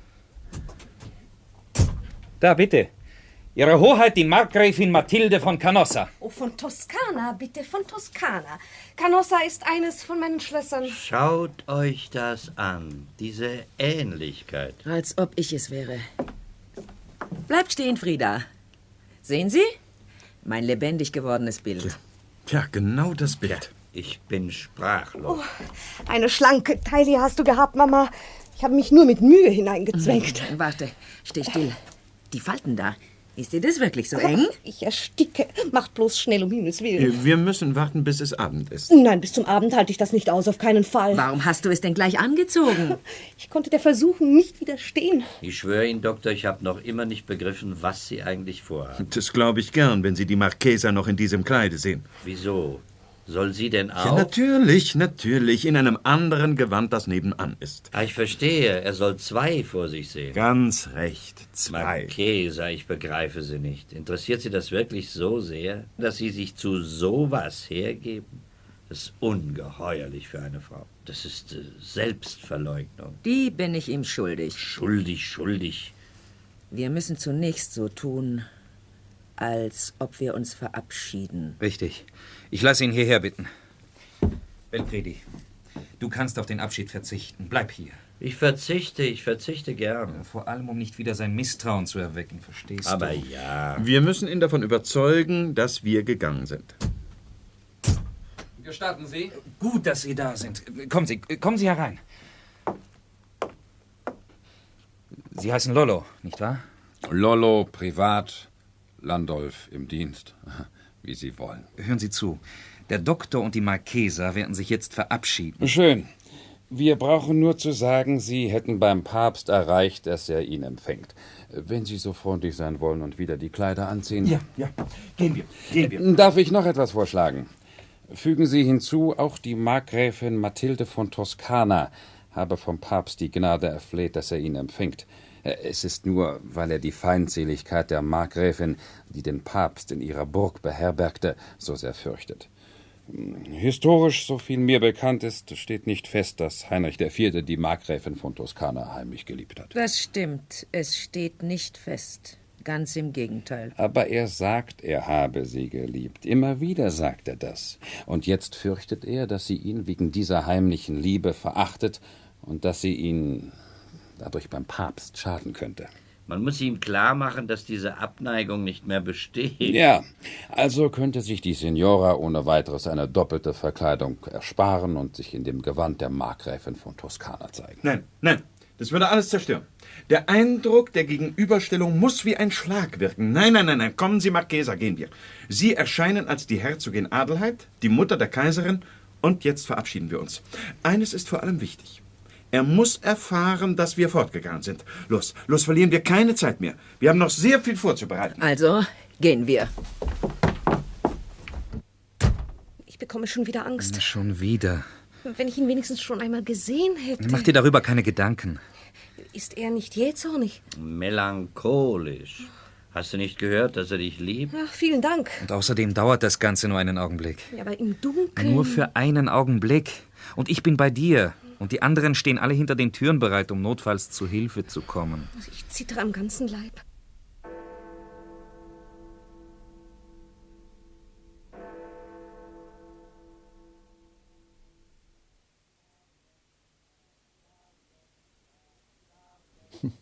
Da, bitte. Ihre Hoheit, die Markgräfin Mathilde von Canossa. Oh, von Toskana, bitte, von Toskana. Canossa ist eines von meinen Schlössern. Schaut euch das an, diese Ähnlichkeit. Als ob ich es wäre. Bleibt stehen, Frieda. Sehen Sie? Mein lebendig gewordenes Bild. Tja, genau das Bild. Ich bin sprachlos. Oh, eine schlanke Taille hast du gehabt, Mama. Ich habe mich nur mit Mühe hineingezwängt. Warte, steh still. Die Falten da. Ist dir das wirklich so eng? Ich ersticke. Macht bloß schnell um Himmels Willen. Wir müssen warten, bis es Abend ist. Nein, bis zum Abend halte ich das nicht aus, auf keinen Fall. Warum hast du es denn gleich angezogen? Ich konnte der Versuchung nicht widerstehen. Ich schwöre Ihnen, Doktor, ich habe noch immer nicht begriffen, was Sie eigentlich vorhaben. Das glaube ich gern, wenn Sie die Marchesa noch in diesem Kleide sehen. Wieso? Soll sie denn auch? Ja, natürlich, natürlich. In einem anderen Gewand, das nebenan ist. Ah, ich verstehe. Er soll zwei vor sich sehen. Ganz recht. Zwei. Marchesa, ich begreife Sie nicht. Interessiert Sie das wirklich so sehr, dass Sie sich zu sowas hergeben? Das ist ungeheuerlich für eine Frau. Das ist äh, Selbstverleugnung. Die bin ich ihm schuldig. Schuldig, schuldig. Wir müssen zunächst so tun, als ob wir uns verabschieden. Richtig. Ich lasse ihn hierher bitten. Belcredi, du kannst auf den Abschied verzichten. Bleib hier. Ich verzichte, ich verzichte gern. Vor allem, um nicht wieder sein Misstrauen zu erwecken, verstehst Aber du? Aber ja. Wir müssen ihn davon überzeugen, dass wir gegangen sind. Gestatten Sie? Gut, dass Sie da sind. Kommen Sie, kommen Sie herein. Sie heißen Lollo, nicht wahr? Lollo privat, Landolf im Dienst. Wie Sie wollen. Hören Sie zu. Der Doktor und die Marchesa werden sich jetzt verabschieden. Schön. Wir brauchen nur zu sagen, Sie hätten beim Papst erreicht, dass er ihn empfängt. Wenn Sie so freundlich sein wollen und wieder die Kleider anziehen. Ja, ja. Gehen wir, gehen wir. Darf ich noch etwas vorschlagen? Fügen Sie hinzu, auch die Markgräfin Mathilde von Toskana habe vom Papst die Gnade erfleht, dass er ihn empfängt. Es ist nur, weil er die Feindseligkeit der Markgräfin, die den Papst in ihrer Burg beherbergte, so sehr fürchtet. Historisch, so viel mir bekannt ist, steht nicht fest, dass Heinrich der Vierte die Markgräfin von Toskana heimlich geliebt hat. Das stimmt. Es steht nicht fest. Ganz im Gegenteil. Aber er sagt, er habe sie geliebt. Immer wieder sagt er das. Und jetzt fürchtet er, dass sie ihn wegen dieser heimlichen Liebe verachtet und dass sie ihn dadurch beim Papst schaden könnte. Man muss ihm klar machen, dass diese Abneigung nicht mehr besteht. Ja, also könnte sich die Signora ohne weiteres eine doppelte Verkleidung ersparen und sich in dem Gewand der Markgräfin von Toskana zeigen. Nein, nein, das würde alles zerstören. Der Eindruck der Gegenüberstellung muss wie ein Schlag wirken. Nein, nein, nein, nein, kommen Sie, Marchesa, gehen wir. Sie erscheinen als die Herzogin Adelheid, die Mutter der Kaiserin, und jetzt verabschieden wir uns. Eines ist vor allem wichtig. Er muss erfahren, dass wir fortgegangen sind. Los, los, verlieren wir keine Zeit mehr. Wir haben noch sehr viel vorzubereiten. Also, gehen wir. Ich bekomme schon wieder Angst. Na, schon wieder. Wenn ich ihn wenigstens schon einmal gesehen hätte. Mach dir darüber keine Gedanken. Ist er nicht jähzornig? Melancholisch. Hast du nicht gehört, dass er dich liebt? Ach, vielen Dank. Und außerdem dauert das Ganze nur einen Augenblick. Ja, aber im Dunkeln. Nur für einen Augenblick. Und ich bin bei dir. Und die anderen stehen alle hinter den Türen bereit, um notfalls zu Hilfe zu kommen. Ich zittere am ganzen Leib.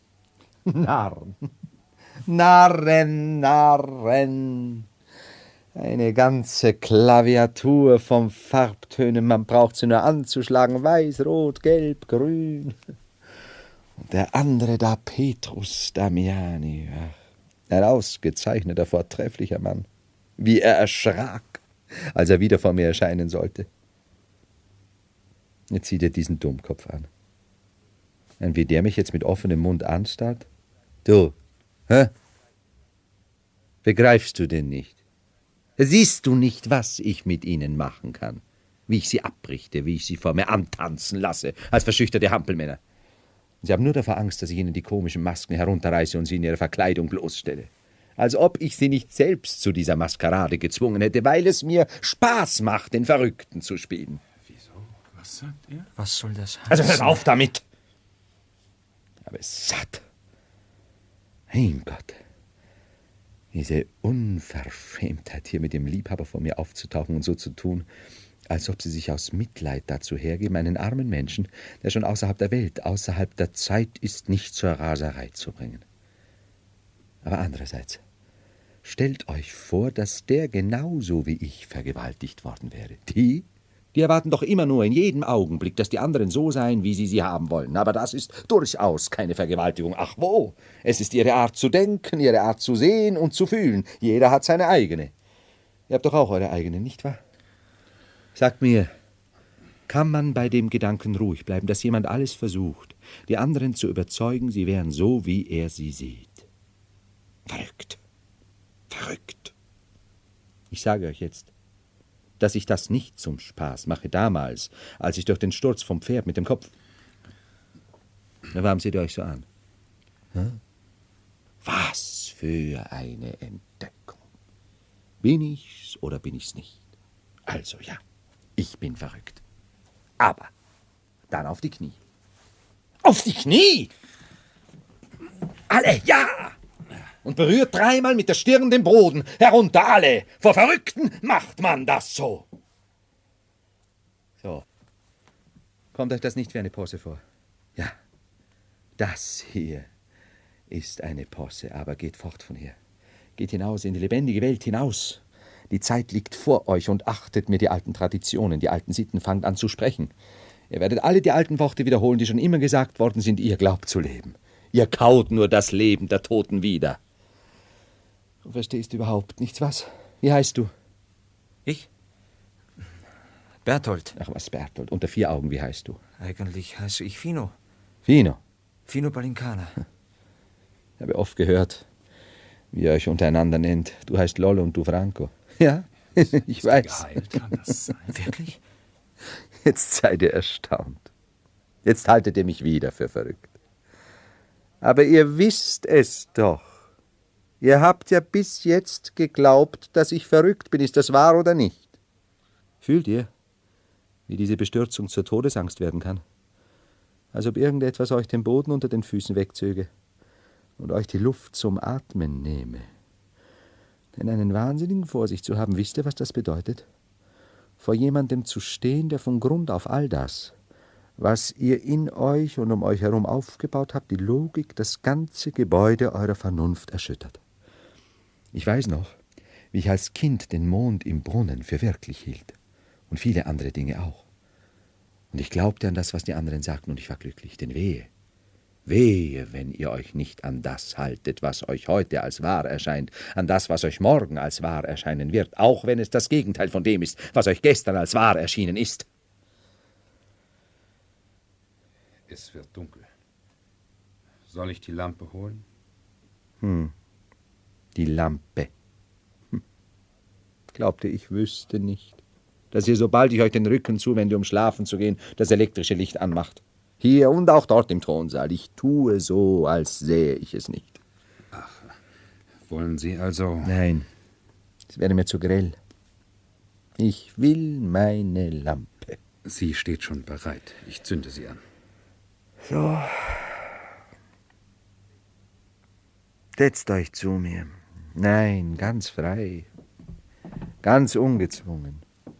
Narren, Narren, Narren. Eine ganze Klaviatur von Farbtönen, man braucht sie nur anzuschlagen, weiß, rot, gelb, grün. Und der andere da, Petrus Damiani, ach, ein ausgezeichneter, vortrefflicher Mann. Wie er erschrak, als er wieder vor mir erscheinen sollte. Jetzt sieht er diesen Dummkopf an. Und wie der mich jetzt mit offenem Mund anstarrt? Du, hä? Begreifst du denn nicht? Siehst du nicht, was ich mit ihnen machen kann? Wie ich sie abrichte, wie ich sie vor mir antanzen lasse, als verschüchterte Hampelmänner. Sie haben nur davor Angst, dass ich ihnen die komischen Masken herunterreiße und sie in ihrer Verkleidung bloßstelle. Als ob ich sie nicht selbst zu dieser Maskerade gezwungen hätte, weil es mir Spaß macht, den Verrückten zu spielen. Wieso? Was sagt er? Was soll das heißen? Also hört auf damit! Aber satt. Mein Gott. Diese Unverschämtheit, hier mit dem Liebhaber vor mir aufzutauchen und so zu tun, als ob sie sich aus Mitleid dazu hergeben, einen armen Menschen, der schon außerhalb der Welt, außerhalb der Zeit ist, nicht zur Raserei zu bringen. Aber andererseits, stellt euch vor, dass der genauso wie ich vergewaltigt worden wäre. Die, die erwarten doch immer nur in jedem Augenblick, dass die anderen so seien, wie sie sie haben wollen. Aber das ist durchaus keine Vergewaltigung. Ach wo, es ist ihre Art zu denken, ihre Art zu sehen und zu fühlen. Jeder hat seine eigene. Ihr habt doch auch eure eigene, nicht wahr? Sagt mir, kann man bei dem Gedanken ruhig bleiben, dass jemand alles versucht, die anderen zu überzeugen, sie wären so, wie er sie sieht? Verrückt. Verrückt. Ich sage euch jetzt, dass ich das nicht zum Spaß mache, damals, als ich durch den Sturz vom Pferd mit dem Kopf... Na, warum seht ihr euch so an? Hm? Was für eine Entdeckung. Bin ich's oder bin ich's nicht? Also ja, ich bin verrückt. Aber dann auf die Knie. Auf die Knie! Alle, ja! Und berührt dreimal mit der Stirn den Boden. Herunter, alle! Vor Verrückten macht man das so. So. Kommt euch das nicht wie eine Posse vor? Ja. Das hier ist eine Posse, aber geht fort von hier. Geht hinaus in die lebendige Welt hinaus. Die Zeit liegt vor euch und achtet mir die alten Traditionen, die alten Sitten, fangt an zu sprechen. Ihr werdet alle die alten Worte wiederholen, die schon immer gesagt worden sind, ihr glaubt zu leben. Ihr kaut nur das Leben der Toten wieder. Du verstehst überhaupt nichts, was? Wie heißt du? Ich? Berthold. Ach was, Berthold. Unter vier Augen, wie heißt du? Eigentlich heiße ich Fino. Fino? Fino Balincana. Ich habe oft gehört, wie ihr euch untereinander nennt. Du heißt Lollo und du Franco. Ja, ich weiß. Geheilt kann das sein. Wirklich? Jetzt seid ihr erstaunt. Jetzt haltet ihr mich wieder für verrückt. Aber ihr wisst es doch. Ihr habt ja bis jetzt geglaubt, dass ich verrückt bin. Ist das wahr oder nicht? Fühlt ihr, wie diese Bestürzung zur Todesangst werden kann? Als ob irgendetwas euch den Boden unter den Füßen wegzöge und euch die Luft zum Atmen nehme. Denn einen Wahnsinnigen vor sich zu haben, wisst ihr, was das bedeutet? Vor jemandem zu stehen, der von Grund auf all das, was ihr in euch und um euch herum aufgebaut habt, die Logik, das ganze Gebäude eurer Vernunft erschüttert. Ich weiß noch, wie ich als Kind den Mond im Brunnen für wirklich hielt. Und viele andere Dinge auch. Und ich glaubte an das, was die anderen sagten, und ich war glücklich. Denn wehe, wehe, wenn ihr euch nicht an das haltet, was euch heute als wahr erscheint, an das, was euch morgen als wahr erscheinen wird, auch wenn es das Gegenteil von dem ist, was euch gestern als wahr erschienen ist. Es wird dunkel. Soll ich die Lampe holen? Hm, die Lampe. Hm. Glaubte, ich wüsste nicht, dass ihr, sobald ich euch den Rücken zuwende, um schlafen zu gehen, das elektrische Licht anmacht. Hier und auch dort im Thronsaal. Ich tue so, als sähe ich es nicht. Ach, wollen Sie also... Nein, es wäre mir zu grell. Ich will meine Lampe. Sie steht schon bereit. Ich zünde sie an. So. Setzt euch zu mir. Nein, ganz frei. Ganz ungezwungen.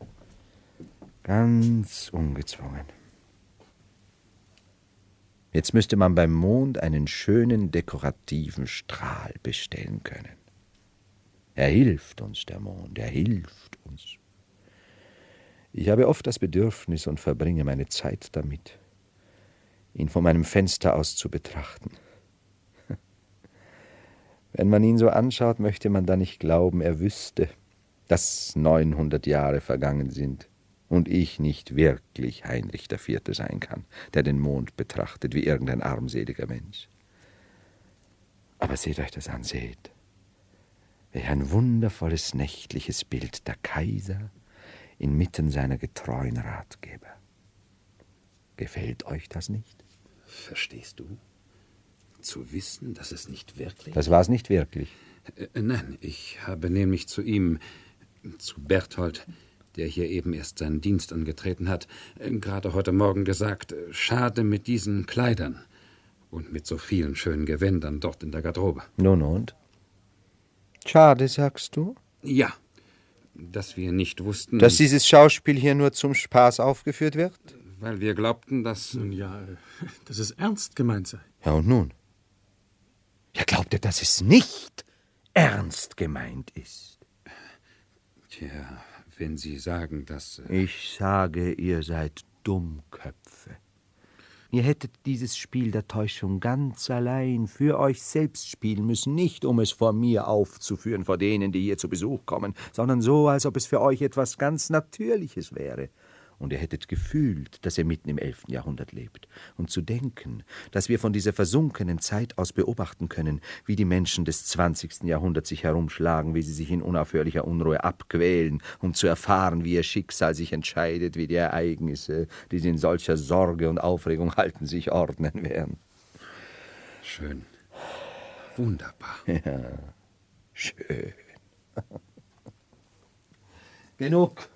Ganz ungezwungen. Jetzt müsste man beim Mond einen schönen dekorativen Strahl bestellen können. Er hilft uns, der Mond, er hilft uns. Ich habe oft das Bedürfnis und verbringe meine Zeit damit, ihn von meinem Fenster aus zu betrachten. Wenn man ihn so anschaut, möchte man da nicht glauben, er wüsste, dass neunhundert Jahre vergangen sind und ich nicht wirklich Heinrich der Vierte sein kann, der den Mond betrachtet wie irgendein armseliger Mensch. Aber seht euch das an, seht. Welch ein wundervolles nächtliches Bild, der Kaiser inmitten seiner getreuen Ratgeber. Gefällt euch das nicht? Verstehst du? Zu wissen, dass es nicht wirklich... Das war es nicht wirklich. Äh, nein, ich habe nämlich zu ihm, zu Berthold, der hier eben erst seinen Dienst angetreten hat, äh, gerade heute Morgen gesagt, äh, schade mit diesen Kleidern und mit so vielen schönen Gewändern dort in der Garderobe. Nun und? Schade, sagst du? Ja, dass wir nicht wussten... Dass dieses Schauspiel hier nur zum Spaß aufgeführt wird? Weil wir glaubten, dass... Nun ja, dass es ernst gemeint sei. Ja, und nun? Ja, glaubt ihr, dass es nicht ernst gemeint ist? Tja, wenn Sie sagen, dass... Äh ich sage, ihr seid Dummköpfe. Ihr hättet dieses Spiel der Täuschung ganz allein für euch selbst spielen müssen, nicht um es vor mir aufzuführen, vor denen, die hier zu Besuch kommen, sondern so, als ob es für euch etwas ganz Natürliches wäre. Und ihr hättet gefühlt, dass ihr mitten im elften Jahrhundert lebt. Und zu denken, dass wir von dieser versunkenen Zeit aus beobachten können, wie die Menschen des zwanzigsten Jahrhunderts sich herumschlagen, wie sie sich in unaufhörlicher Unruhe abquälen, um zu erfahren, wie ihr Schicksal sich entscheidet, wie die Ereignisse, die sie in solcher Sorge und Aufregung halten, sich ordnen werden. Schön. Wunderbar. Ja, schön. Genug.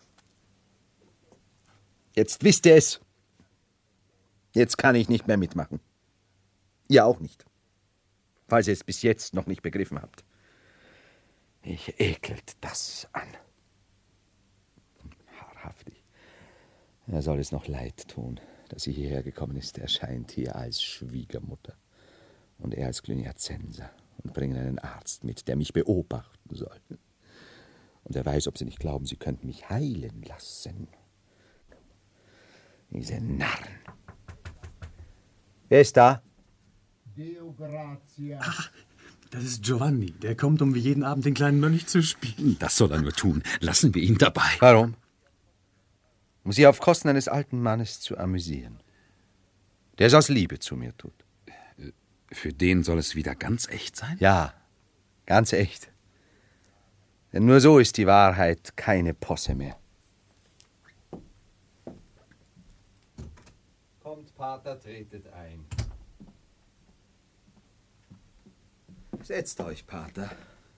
Jetzt wisst ihr es. Jetzt kann ich nicht mehr mitmachen. Ihr auch nicht. Falls ihr es bis jetzt noch nicht begriffen habt. Ich ekelt das an. Wahrhaftig. Er soll es noch leid tun, dass sie hierher gekommen ist. Er scheint hier als Schwiegermutter und er als Cluniacenser und bringen einen Arzt mit, der mich beobachten soll. Und er weiß, ob sie nicht glauben, sie könnten mich heilen lassen. Diese Narren. Wer ist da? Deo gratia. Ach, das ist Giovanni. Der kommt, um wie jeden Abend den kleinen Mönch zu spielen. Das soll er nur tun. Lassen wir ihn dabei. Warum? Um sie auf Kosten eines alten Mannes zu amüsieren, der es aus Liebe zu mir tut. Für den soll es wieder ganz echt sein? Ja, ganz echt. Denn nur so ist die Wahrheit keine Posse mehr. Kommt, Pater, tretet ein. Setzt euch, Pater.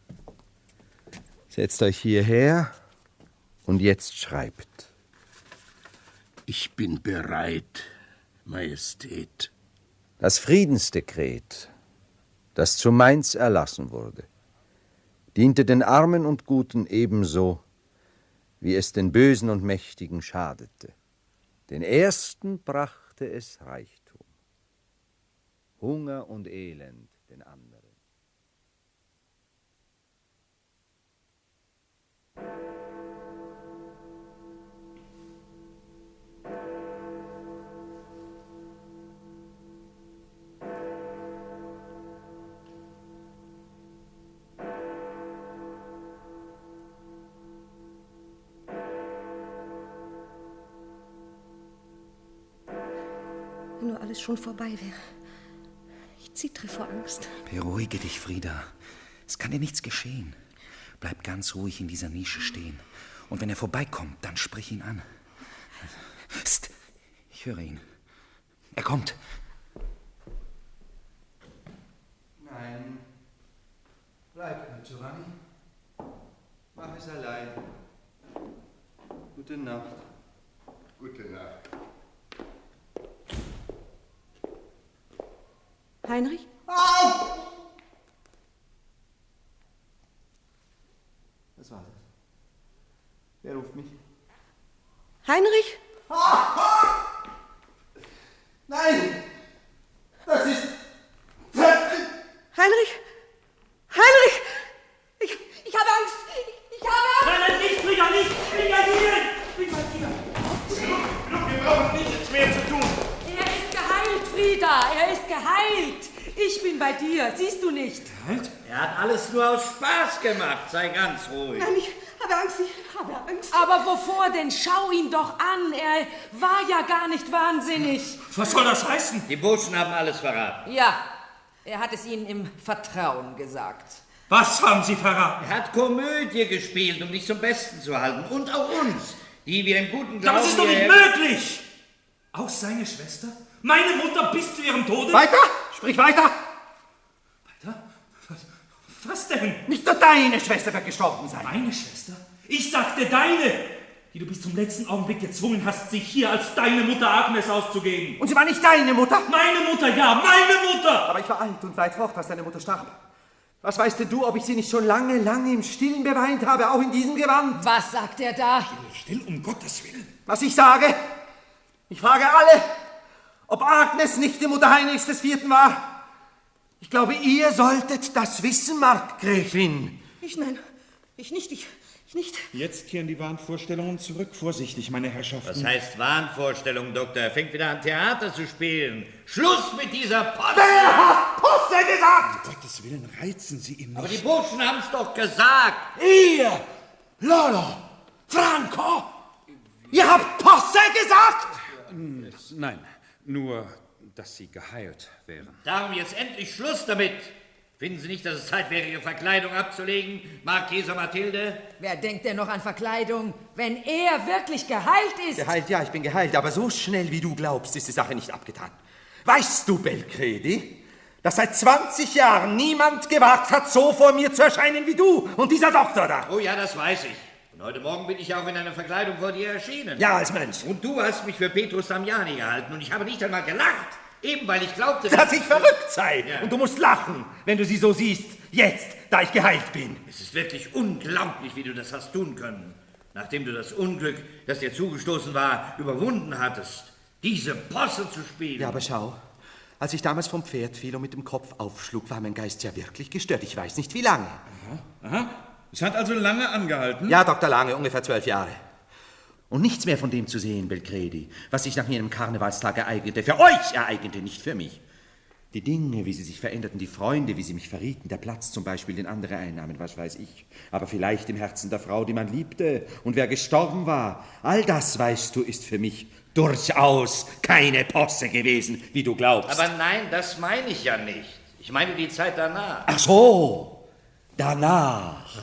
Setzt euch hierher und jetzt schreibt. Ich bin bereit, Majestät. Das Friedensdekret, das zu Mainz erlassen wurde, diente den Armen und Guten ebenso, wie es den Bösen und Mächtigen schadete. Den Ersten brachte es Reichtum, Hunger und Elend den anderen. Wenn nur alles schon vorbei wäre. Ich zittere vor Angst. Beruhige dich, Frieda. Es kann dir nichts geschehen. Bleib ganz ruhig in dieser Nische stehen. Und wenn er vorbeikommt, dann sprich ihn an. Psst, ich höre ihn. Er kommt. Nein. Bleib nur, Giovanni. Mach es allein. Gute Nacht. Gute Nacht. Heinrich? Was war das? Wer ruft mich? Heinrich? Nein! Das ist... Heinrich? Heinrich! Ich, ich habe Angst! wieder. Er ist geheilt. Ich bin bei dir. Siehst du nicht? Halt. Er hat alles nur aus Spaß gemacht. Sei ganz ruhig. Nein, ich habe Angst. Ich habe Angst. Aber wovor denn? Schau ihn doch an. Er war ja gar nicht wahnsinnig. Was soll das heißen? Die Burschen haben alles verraten. Ja, er hat es ihnen im Vertrauen gesagt. Was haben Sie verraten? Er hat Komödie gespielt, um dich zum Besten zu halten. Und auch uns, die wir im guten Glauben... Aber es ist doch nicht möglich! Auch seine Schwester? Meine Mutter bis zu ihrem Tode? Weiter! Sprich weiter! Weiter? Was, was denn? Nicht nur deine Schwester wird gestorben sein. Meine Schwester? Ich sagte deine! Die du bis zum letzten Augenblick gezwungen hast, sich hier als deine Mutter Agnes auszugeben. Und sie war nicht deine Mutter? Meine Mutter, ja, meine Mutter! Aber ich war alt und weit fort, als deine Mutter starb. Was weißt denn du, ob ich sie nicht schon lange, lange im Stillen beweint habe, auch in diesem Gewand? Was sagt er da? Still, um Gottes Willen. Was ich sage? Ich frage alle, ob Agnes nicht die Mutter Heinrichs des Vierten war. Ich glaube, ihr solltet das wissen, Markgräfin. Ich, nein, ich nicht, ich, ich nicht. Jetzt kehren die Wahnvorstellungen zurück. Vorsichtig, meine Herrschaften. Was heißt Wahnvorstellung, Doktor? Er fängt wieder an, Theater zu spielen. Schluss mit dieser Posse! Wer hat Posse gesagt? Um Gottes Willen, reizen Sie ihn nicht. Aber die Burschen haben es doch gesagt. Ihr, Lolo, Franco, ihr habt Posse gesagt? Nein, nur, dass Sie geheilt wären. Darum jetzt endlich Schluss damit. Finden Sie nicht, dass es Zeit wäre, Ihre Verkleidung abzulegen, Marquesa Mathilde? Wer denkt denn noch an Verkleidung, wenn er wirklich geheilt ist? Geheilt, ja, ich bin geheilt, aber so schnell, wie du glaubst, ist die Sache nicht abgetan. Weißt du, Belcredi, dass seit zwanzig Jahren niemand gewagt hat, so vor mir zu erscheinen wie du und dieser Doktor da? Oh ja, das weiß ich. Und heute Morgen bin ich auch in einer Verkleidung vor dir erschienen. Ja, als Mensch. Und du hast mich für Petrus Damiani gehalten und ich habe nicht einmal gelacht. Eben weil ich glaubte, dass ich verrückt sei. Ja. Und du musst lachen, wenn du sie so siehst. Jetzt, da ich geheilt bin. Es ist wirklich unglaublich, wie du das hast tun können. Nachdem du das Unglück, das dir zugestoßen war, überwunden hattest. Diese Posse zu spielen. Ja, aber schau. Als ich damals vom Pferd fiel und mit dem Kopf aufschlug, war mein Geist ja wirklich gestört. Ich weiß nicht, wie lange. Aha, aha. Es hat also lange angehalten? Ja, Doktor Lange, ungefähr zwölf Jahre. Und nichts mehr von dem zu sehen, Belcredi, was sich nach jenem Karnevalstag ereignete. Für euch ereignete, nicht für mich. Die Dinge, wie sie sich veränderten, die Freunde, wie sie mich verrieten, der Platz zum Beispiel, den andere einnahmen, was weiß ich. Aber vielleicht im Herzen der Frau, die man liebte und wer gestorben war. All das, weißt du, ist für mich durchaus keine Posse gewesen, wie du glaubst. Aber nein, das meine ich ja nicht. Ich meine die Zeit danach. Ach so, danach.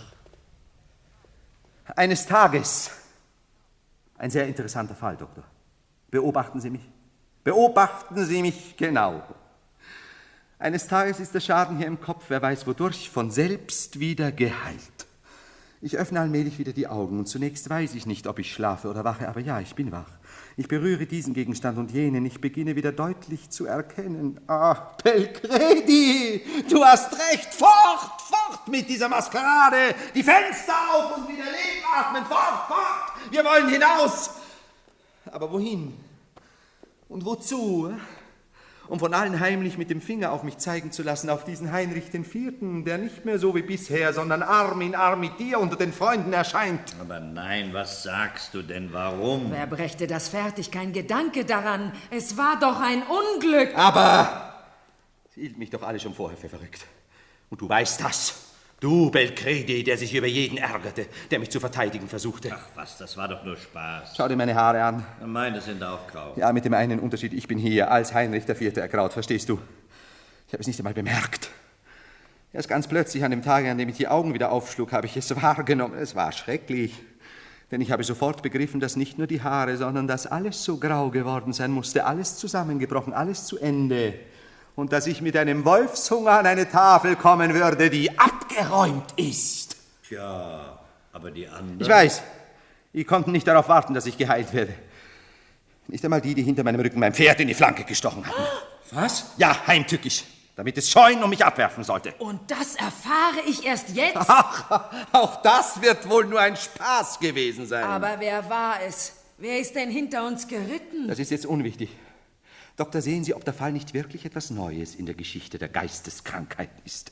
Eines Tages... Ein sehr interessanter Fall, Doktor. Beobachten Sie mich. Beobachten Sie mich genau. Eines Tages ist der Schaden hier im Kopf, wer weiß wodurch, von selbst wieder geheilt. Ich öffne allmählich wieder die Augen und zunächst weiß ich nicht, ob ich schlafe oder wache, aber ja, ich bin wach. Ich berühre diesen Gegenstand und jenen, ich beginne wieder deutlich zu erkennen. Ah, Belcredi, du hast recht, fort, fort mit dieser Maskerade, die Fenster auf und wieder Leben atmen, fort, fort, wir wollen hinaus. Aber wohin? Und wozu? Um von allen heimlich mit dem Finger auf mich zeigen zu lassen, auf diesen Heinrich den Vierten, der nicht mehr so wie bisher, sondern Arm in Arm mit dir unter den Freunden erscheint. Aber nein, was sagst du denn, warum? Wer brächte das fertig? Kein Gedanke daran. Es war doch ein Unglück. Aber sie hielt mich doch alle schon vorher für verrückt. Und du weißt das. Du, Belcredi, der sich über jeden ärgerte, der mich zu verteidigen versuchte. Ach was, das war doch nur Spaß. Schau dir meine Haare an. Meine sind auch grau. Ja, mit dem einen Unterschied, ich bin hier als Heinrich der Vierte ergraut, verstehst du? Ich habe es nicht einmal bemerkt. Erst ganz plötzlich, an dem Tage, an dem ich die Augen wieder aufschlug, habe ich es wahrgenommen. Es war schrecklich. Denn ich habe sofort begriffen, dass nicht nur die Haare, sondern dass alles so grau geworden sein musste, alles zusammengebrochen, alles zu Ende. Und dass ich mit einem Wolfshunger an eine Tafel kommen würde, die abgeräumt ist. Tja, aber die anderen... Ich weiß, die konnten nicht darauf warten, dass ich geheilt werde. Nicht einmal die, die hinter meinem Rücken mein Pferd in die Flanke gestochen hatten. Was? Ja, heimtückisch, damit es scheuen und mich abwerfen sollte. Und das erfahre ich erst jetzt? Ach, auch das wird wohl nur ein Spaß gewesen sein. Aber wer war es? Wer ist denn hinter uns geritten? Das ist jetzt unwichtig. Doktor, sehen Sie, ob der Fall nicht wirklich etwas Neues in der Geschichte der Geisteskrankheiten ist.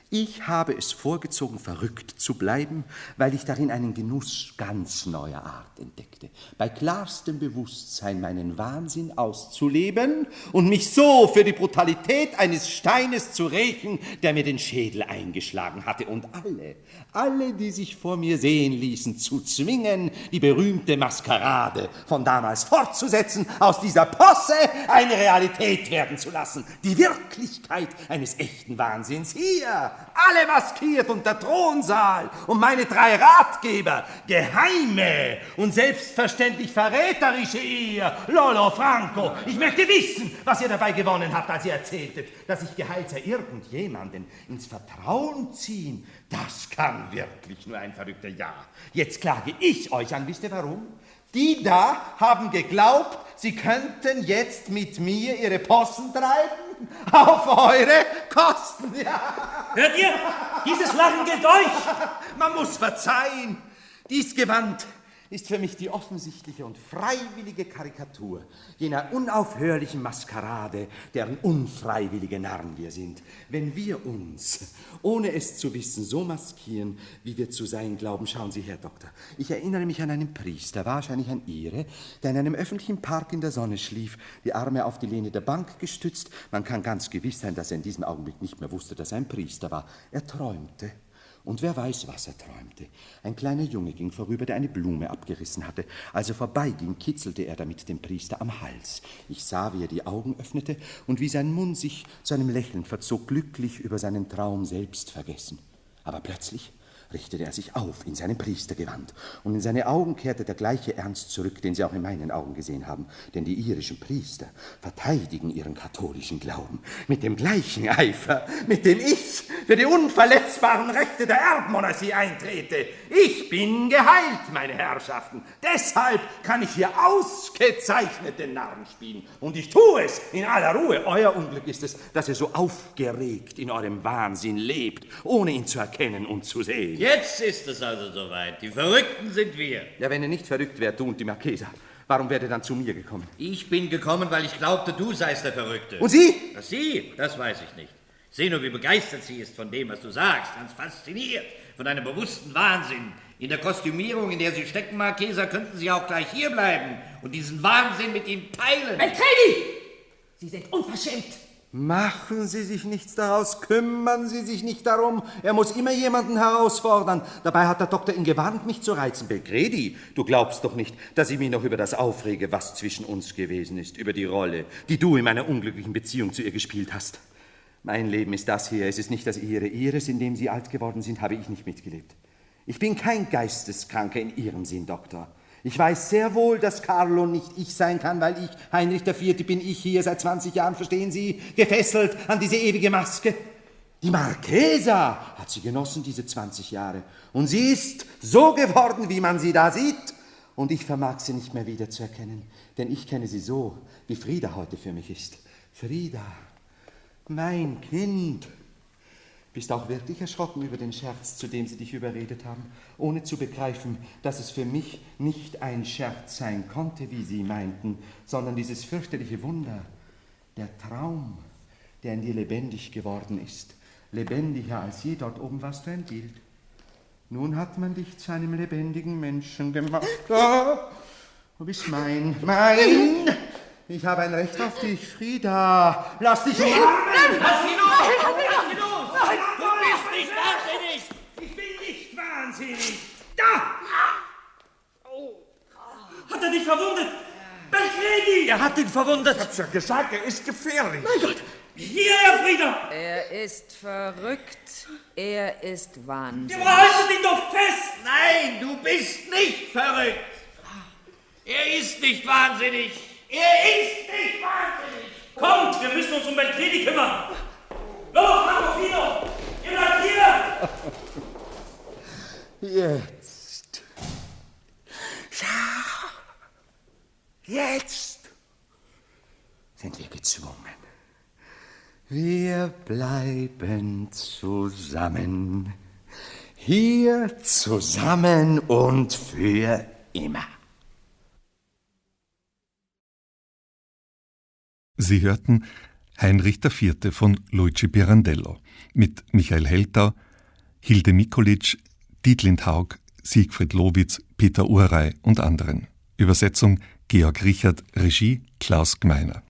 Ich habe es vorgezogen, verrückt zu bleiben, weil ich darin einen Genuss ganz neuer Art entdeckte. Bei klarstem Bewusstsein meinen Wahnsinn auszuleben und mich so für die Brutalität eines Steines zu rächen, der mir den Schädel eingeschlagen hatte. Und alle, alle, die sich vor mir sehen ließen, zu zwingen, die berühmte Maskerade von damals fortzusetzen, aus dieser Posse eine Realität werden zu lassen. Die Wirklichkeit eines echten Wahnsinns hier. Alle maskiert und der Thronsaal und meine drei Ratgeber, geheime und selbstverständlich verräterische ihr, Lollo Franco. Ich möchte wissen, was ihr dabei gewonnen habt, als ihr erzähltet, dass ich geheilt sei. Irgendjemanden ins Vertrauen ziehen, das kann wirklich nur ein verrückter Ja. Jetzt klage ich euch an, wisst ihr warum? Die da haben geglaubt, sie könnten jetzt mit mir ihre Possen treiben, auf eure Kosten. Ja. Hört ihr? Dieses Lachen gilt euch. Man muss verzeihen. Dies Gewand ist für mich die offensichtliche und freiwillige Karikatur jener unaufhörlichen Maskerade, deren unfreiwillige Narren wir sind. Wenn wir uns, ohne es zu wissen, so maskieren, wie wir zu sein glauben, schauen Sie her, Doktor. Ich erinnere mich an einen Priester, wahrscheinlich ein Ire, der in einem öffentlichen Park in der Sonne schlief, die Arme auf die Lehne der Bank gestützt. Man kann ganz gewiss sein, dass er in diesem Augenblick nicht mehr wusste, dass er ein Priester war. Er träumte. Und wer weiß, was er träumte. Ein kleiner Junge ging vorüber, der eine Blume abgerissen hatte. Als er vorbeiging, kitzelte er damit den Priester am Hals. Ich sah, wie er die Augen öffnete und wie sein Mund sich zu einem Lächeln verzog, glücklich über seinen Traum selbst vergessen. Aber plötzlich richtete er sich auf in seinem Priestergewand, und in seine Augen kehrte der gleiche Ernst zurück, den Sie auch in meinen Augen gesehen haben. Denn die irischen Priester verteidigen ihren katholischen Glauben mit dem gleichen Eifer, mit dem ich für die unverletzbaren Rechte der Erbmonarchie eintrete. Ich bin geheilt, meine Herrschaften. Deshalb kann ich hier ausgezeichnet den Narren spielen. Und ich tue es in aller Ruhe. Euer Unglück ist es, dass ihr so aufgeregt in eurem Wahnsinn lebt, ohne ihn zu erkennen und zu sehen. Jetzt ist es also soweit. Die Verrückten sind wir. Ja, wenn ihr nicht verrückt wärt, du und die Marchesa, warum wärt ihr dann zu mir gekommen? Ich bin gekommen, weil ich glaubte, du seist der Verrückte. Und Sie? Das Sie, das weiß ich nicht. Ich sehe nur, wie begeistert sie ist von dem, was du sagst. Ganz fasziniert von deinem bewussten Wahnsinn. In der Kostümierung, in der Sie stecken, Marchesa, könnten Sie auch gleich hier bleiben und diesen Wahnsinn mit ihm teilen. Beltredi! Sie sind unverschämt. Machen Sie sich nichts daraus, kümmern Sie sich nicht darum. Er muss immer jemanden herausfordern. Dabei hat der Doktor ihn gewarnt, mich zu reizen. Belgredi, du glaubst doch nicht, dass ich mich noch über das aufrege, was zwischen uns gewesen ist, über die Rolle, die du in meiner unglücklichen Beziehung zu ihr gespielt hast. Mein Leben ist das hier, es ist nicht das Ihre. Ihres, in dem Sie alt geworden sind, habe ich nicht mitgelebt. Ich bin kein Geisteskranker in Ihrem Sinn, Doktor. Ich weiß sehr wohl, dass Carlo nicht ich sein kann, weil ich, Heinrich der Vierte, bin ich hier seit zwanzig Jahren, verstehen Sie, gefesselt an diese ewige Maske. Die Marchesa hat sie genossen, diese zwanzig Jahre. Und sie ist so geworden, wie man sie da sieht. Und ich vermag sie nicht mehr wiederzuerkennen, denn ich kenne sie so, wie Frieda heute für mich ist. Frieda, mein Kind. Bist auch wirklich erschrocken über den Scherz, zu dem sie dich überredet haben, ohne zu begreifen, dass es für mich nicht ein Scherz sein konnte, wie sie meinten, sondern dieses fürchterliche Wunder, der Traum, der in dir lebendig geworden ist, lebendiger als je dort oben warst du ein Bild. Nun hat man dich zu einem lebendigen Menschen gemacht. Oh, du bist mein, mein. Ich habe ein Recht auf dich, Frieda. Lass dich umarmen. Lass ihn los! Lass ihn los! Du bist nicht wahnsinnig! Ich bin nicht wahnsinnig! Da! Hat er dich verwundet? Beltredi! Er hat ihn verwundet. Ich hab's ja gesagt, er ist gefährlich. Mein Gott! Hier, Herr Frieda! Er ist verrückt. Er ist wahnsinnig. Ja, haltet ihn doch fest! Nein, du bist nicht verrückt! Er ist nicht wahnsinnig! Er ist nicht wahnsinnig! Kommt, wir müssen uns um Beltredi kümmern! Los, Marcofino! Ihr bleibt hier! Jetzt. Ja. Jetzt sind wir gezwungen. Wir bleiben zusammen. Hier zusammen und für immer. Sie hörten Heinrich der Vierte von Luigi Pirandello mit Michael Heltau, Hilde Mikulic, Dietlind Haug, Siegfried Lowitz, Peter Urey und anderen. Übersetzung Georg Richard, Regie Klaus Gmeiner.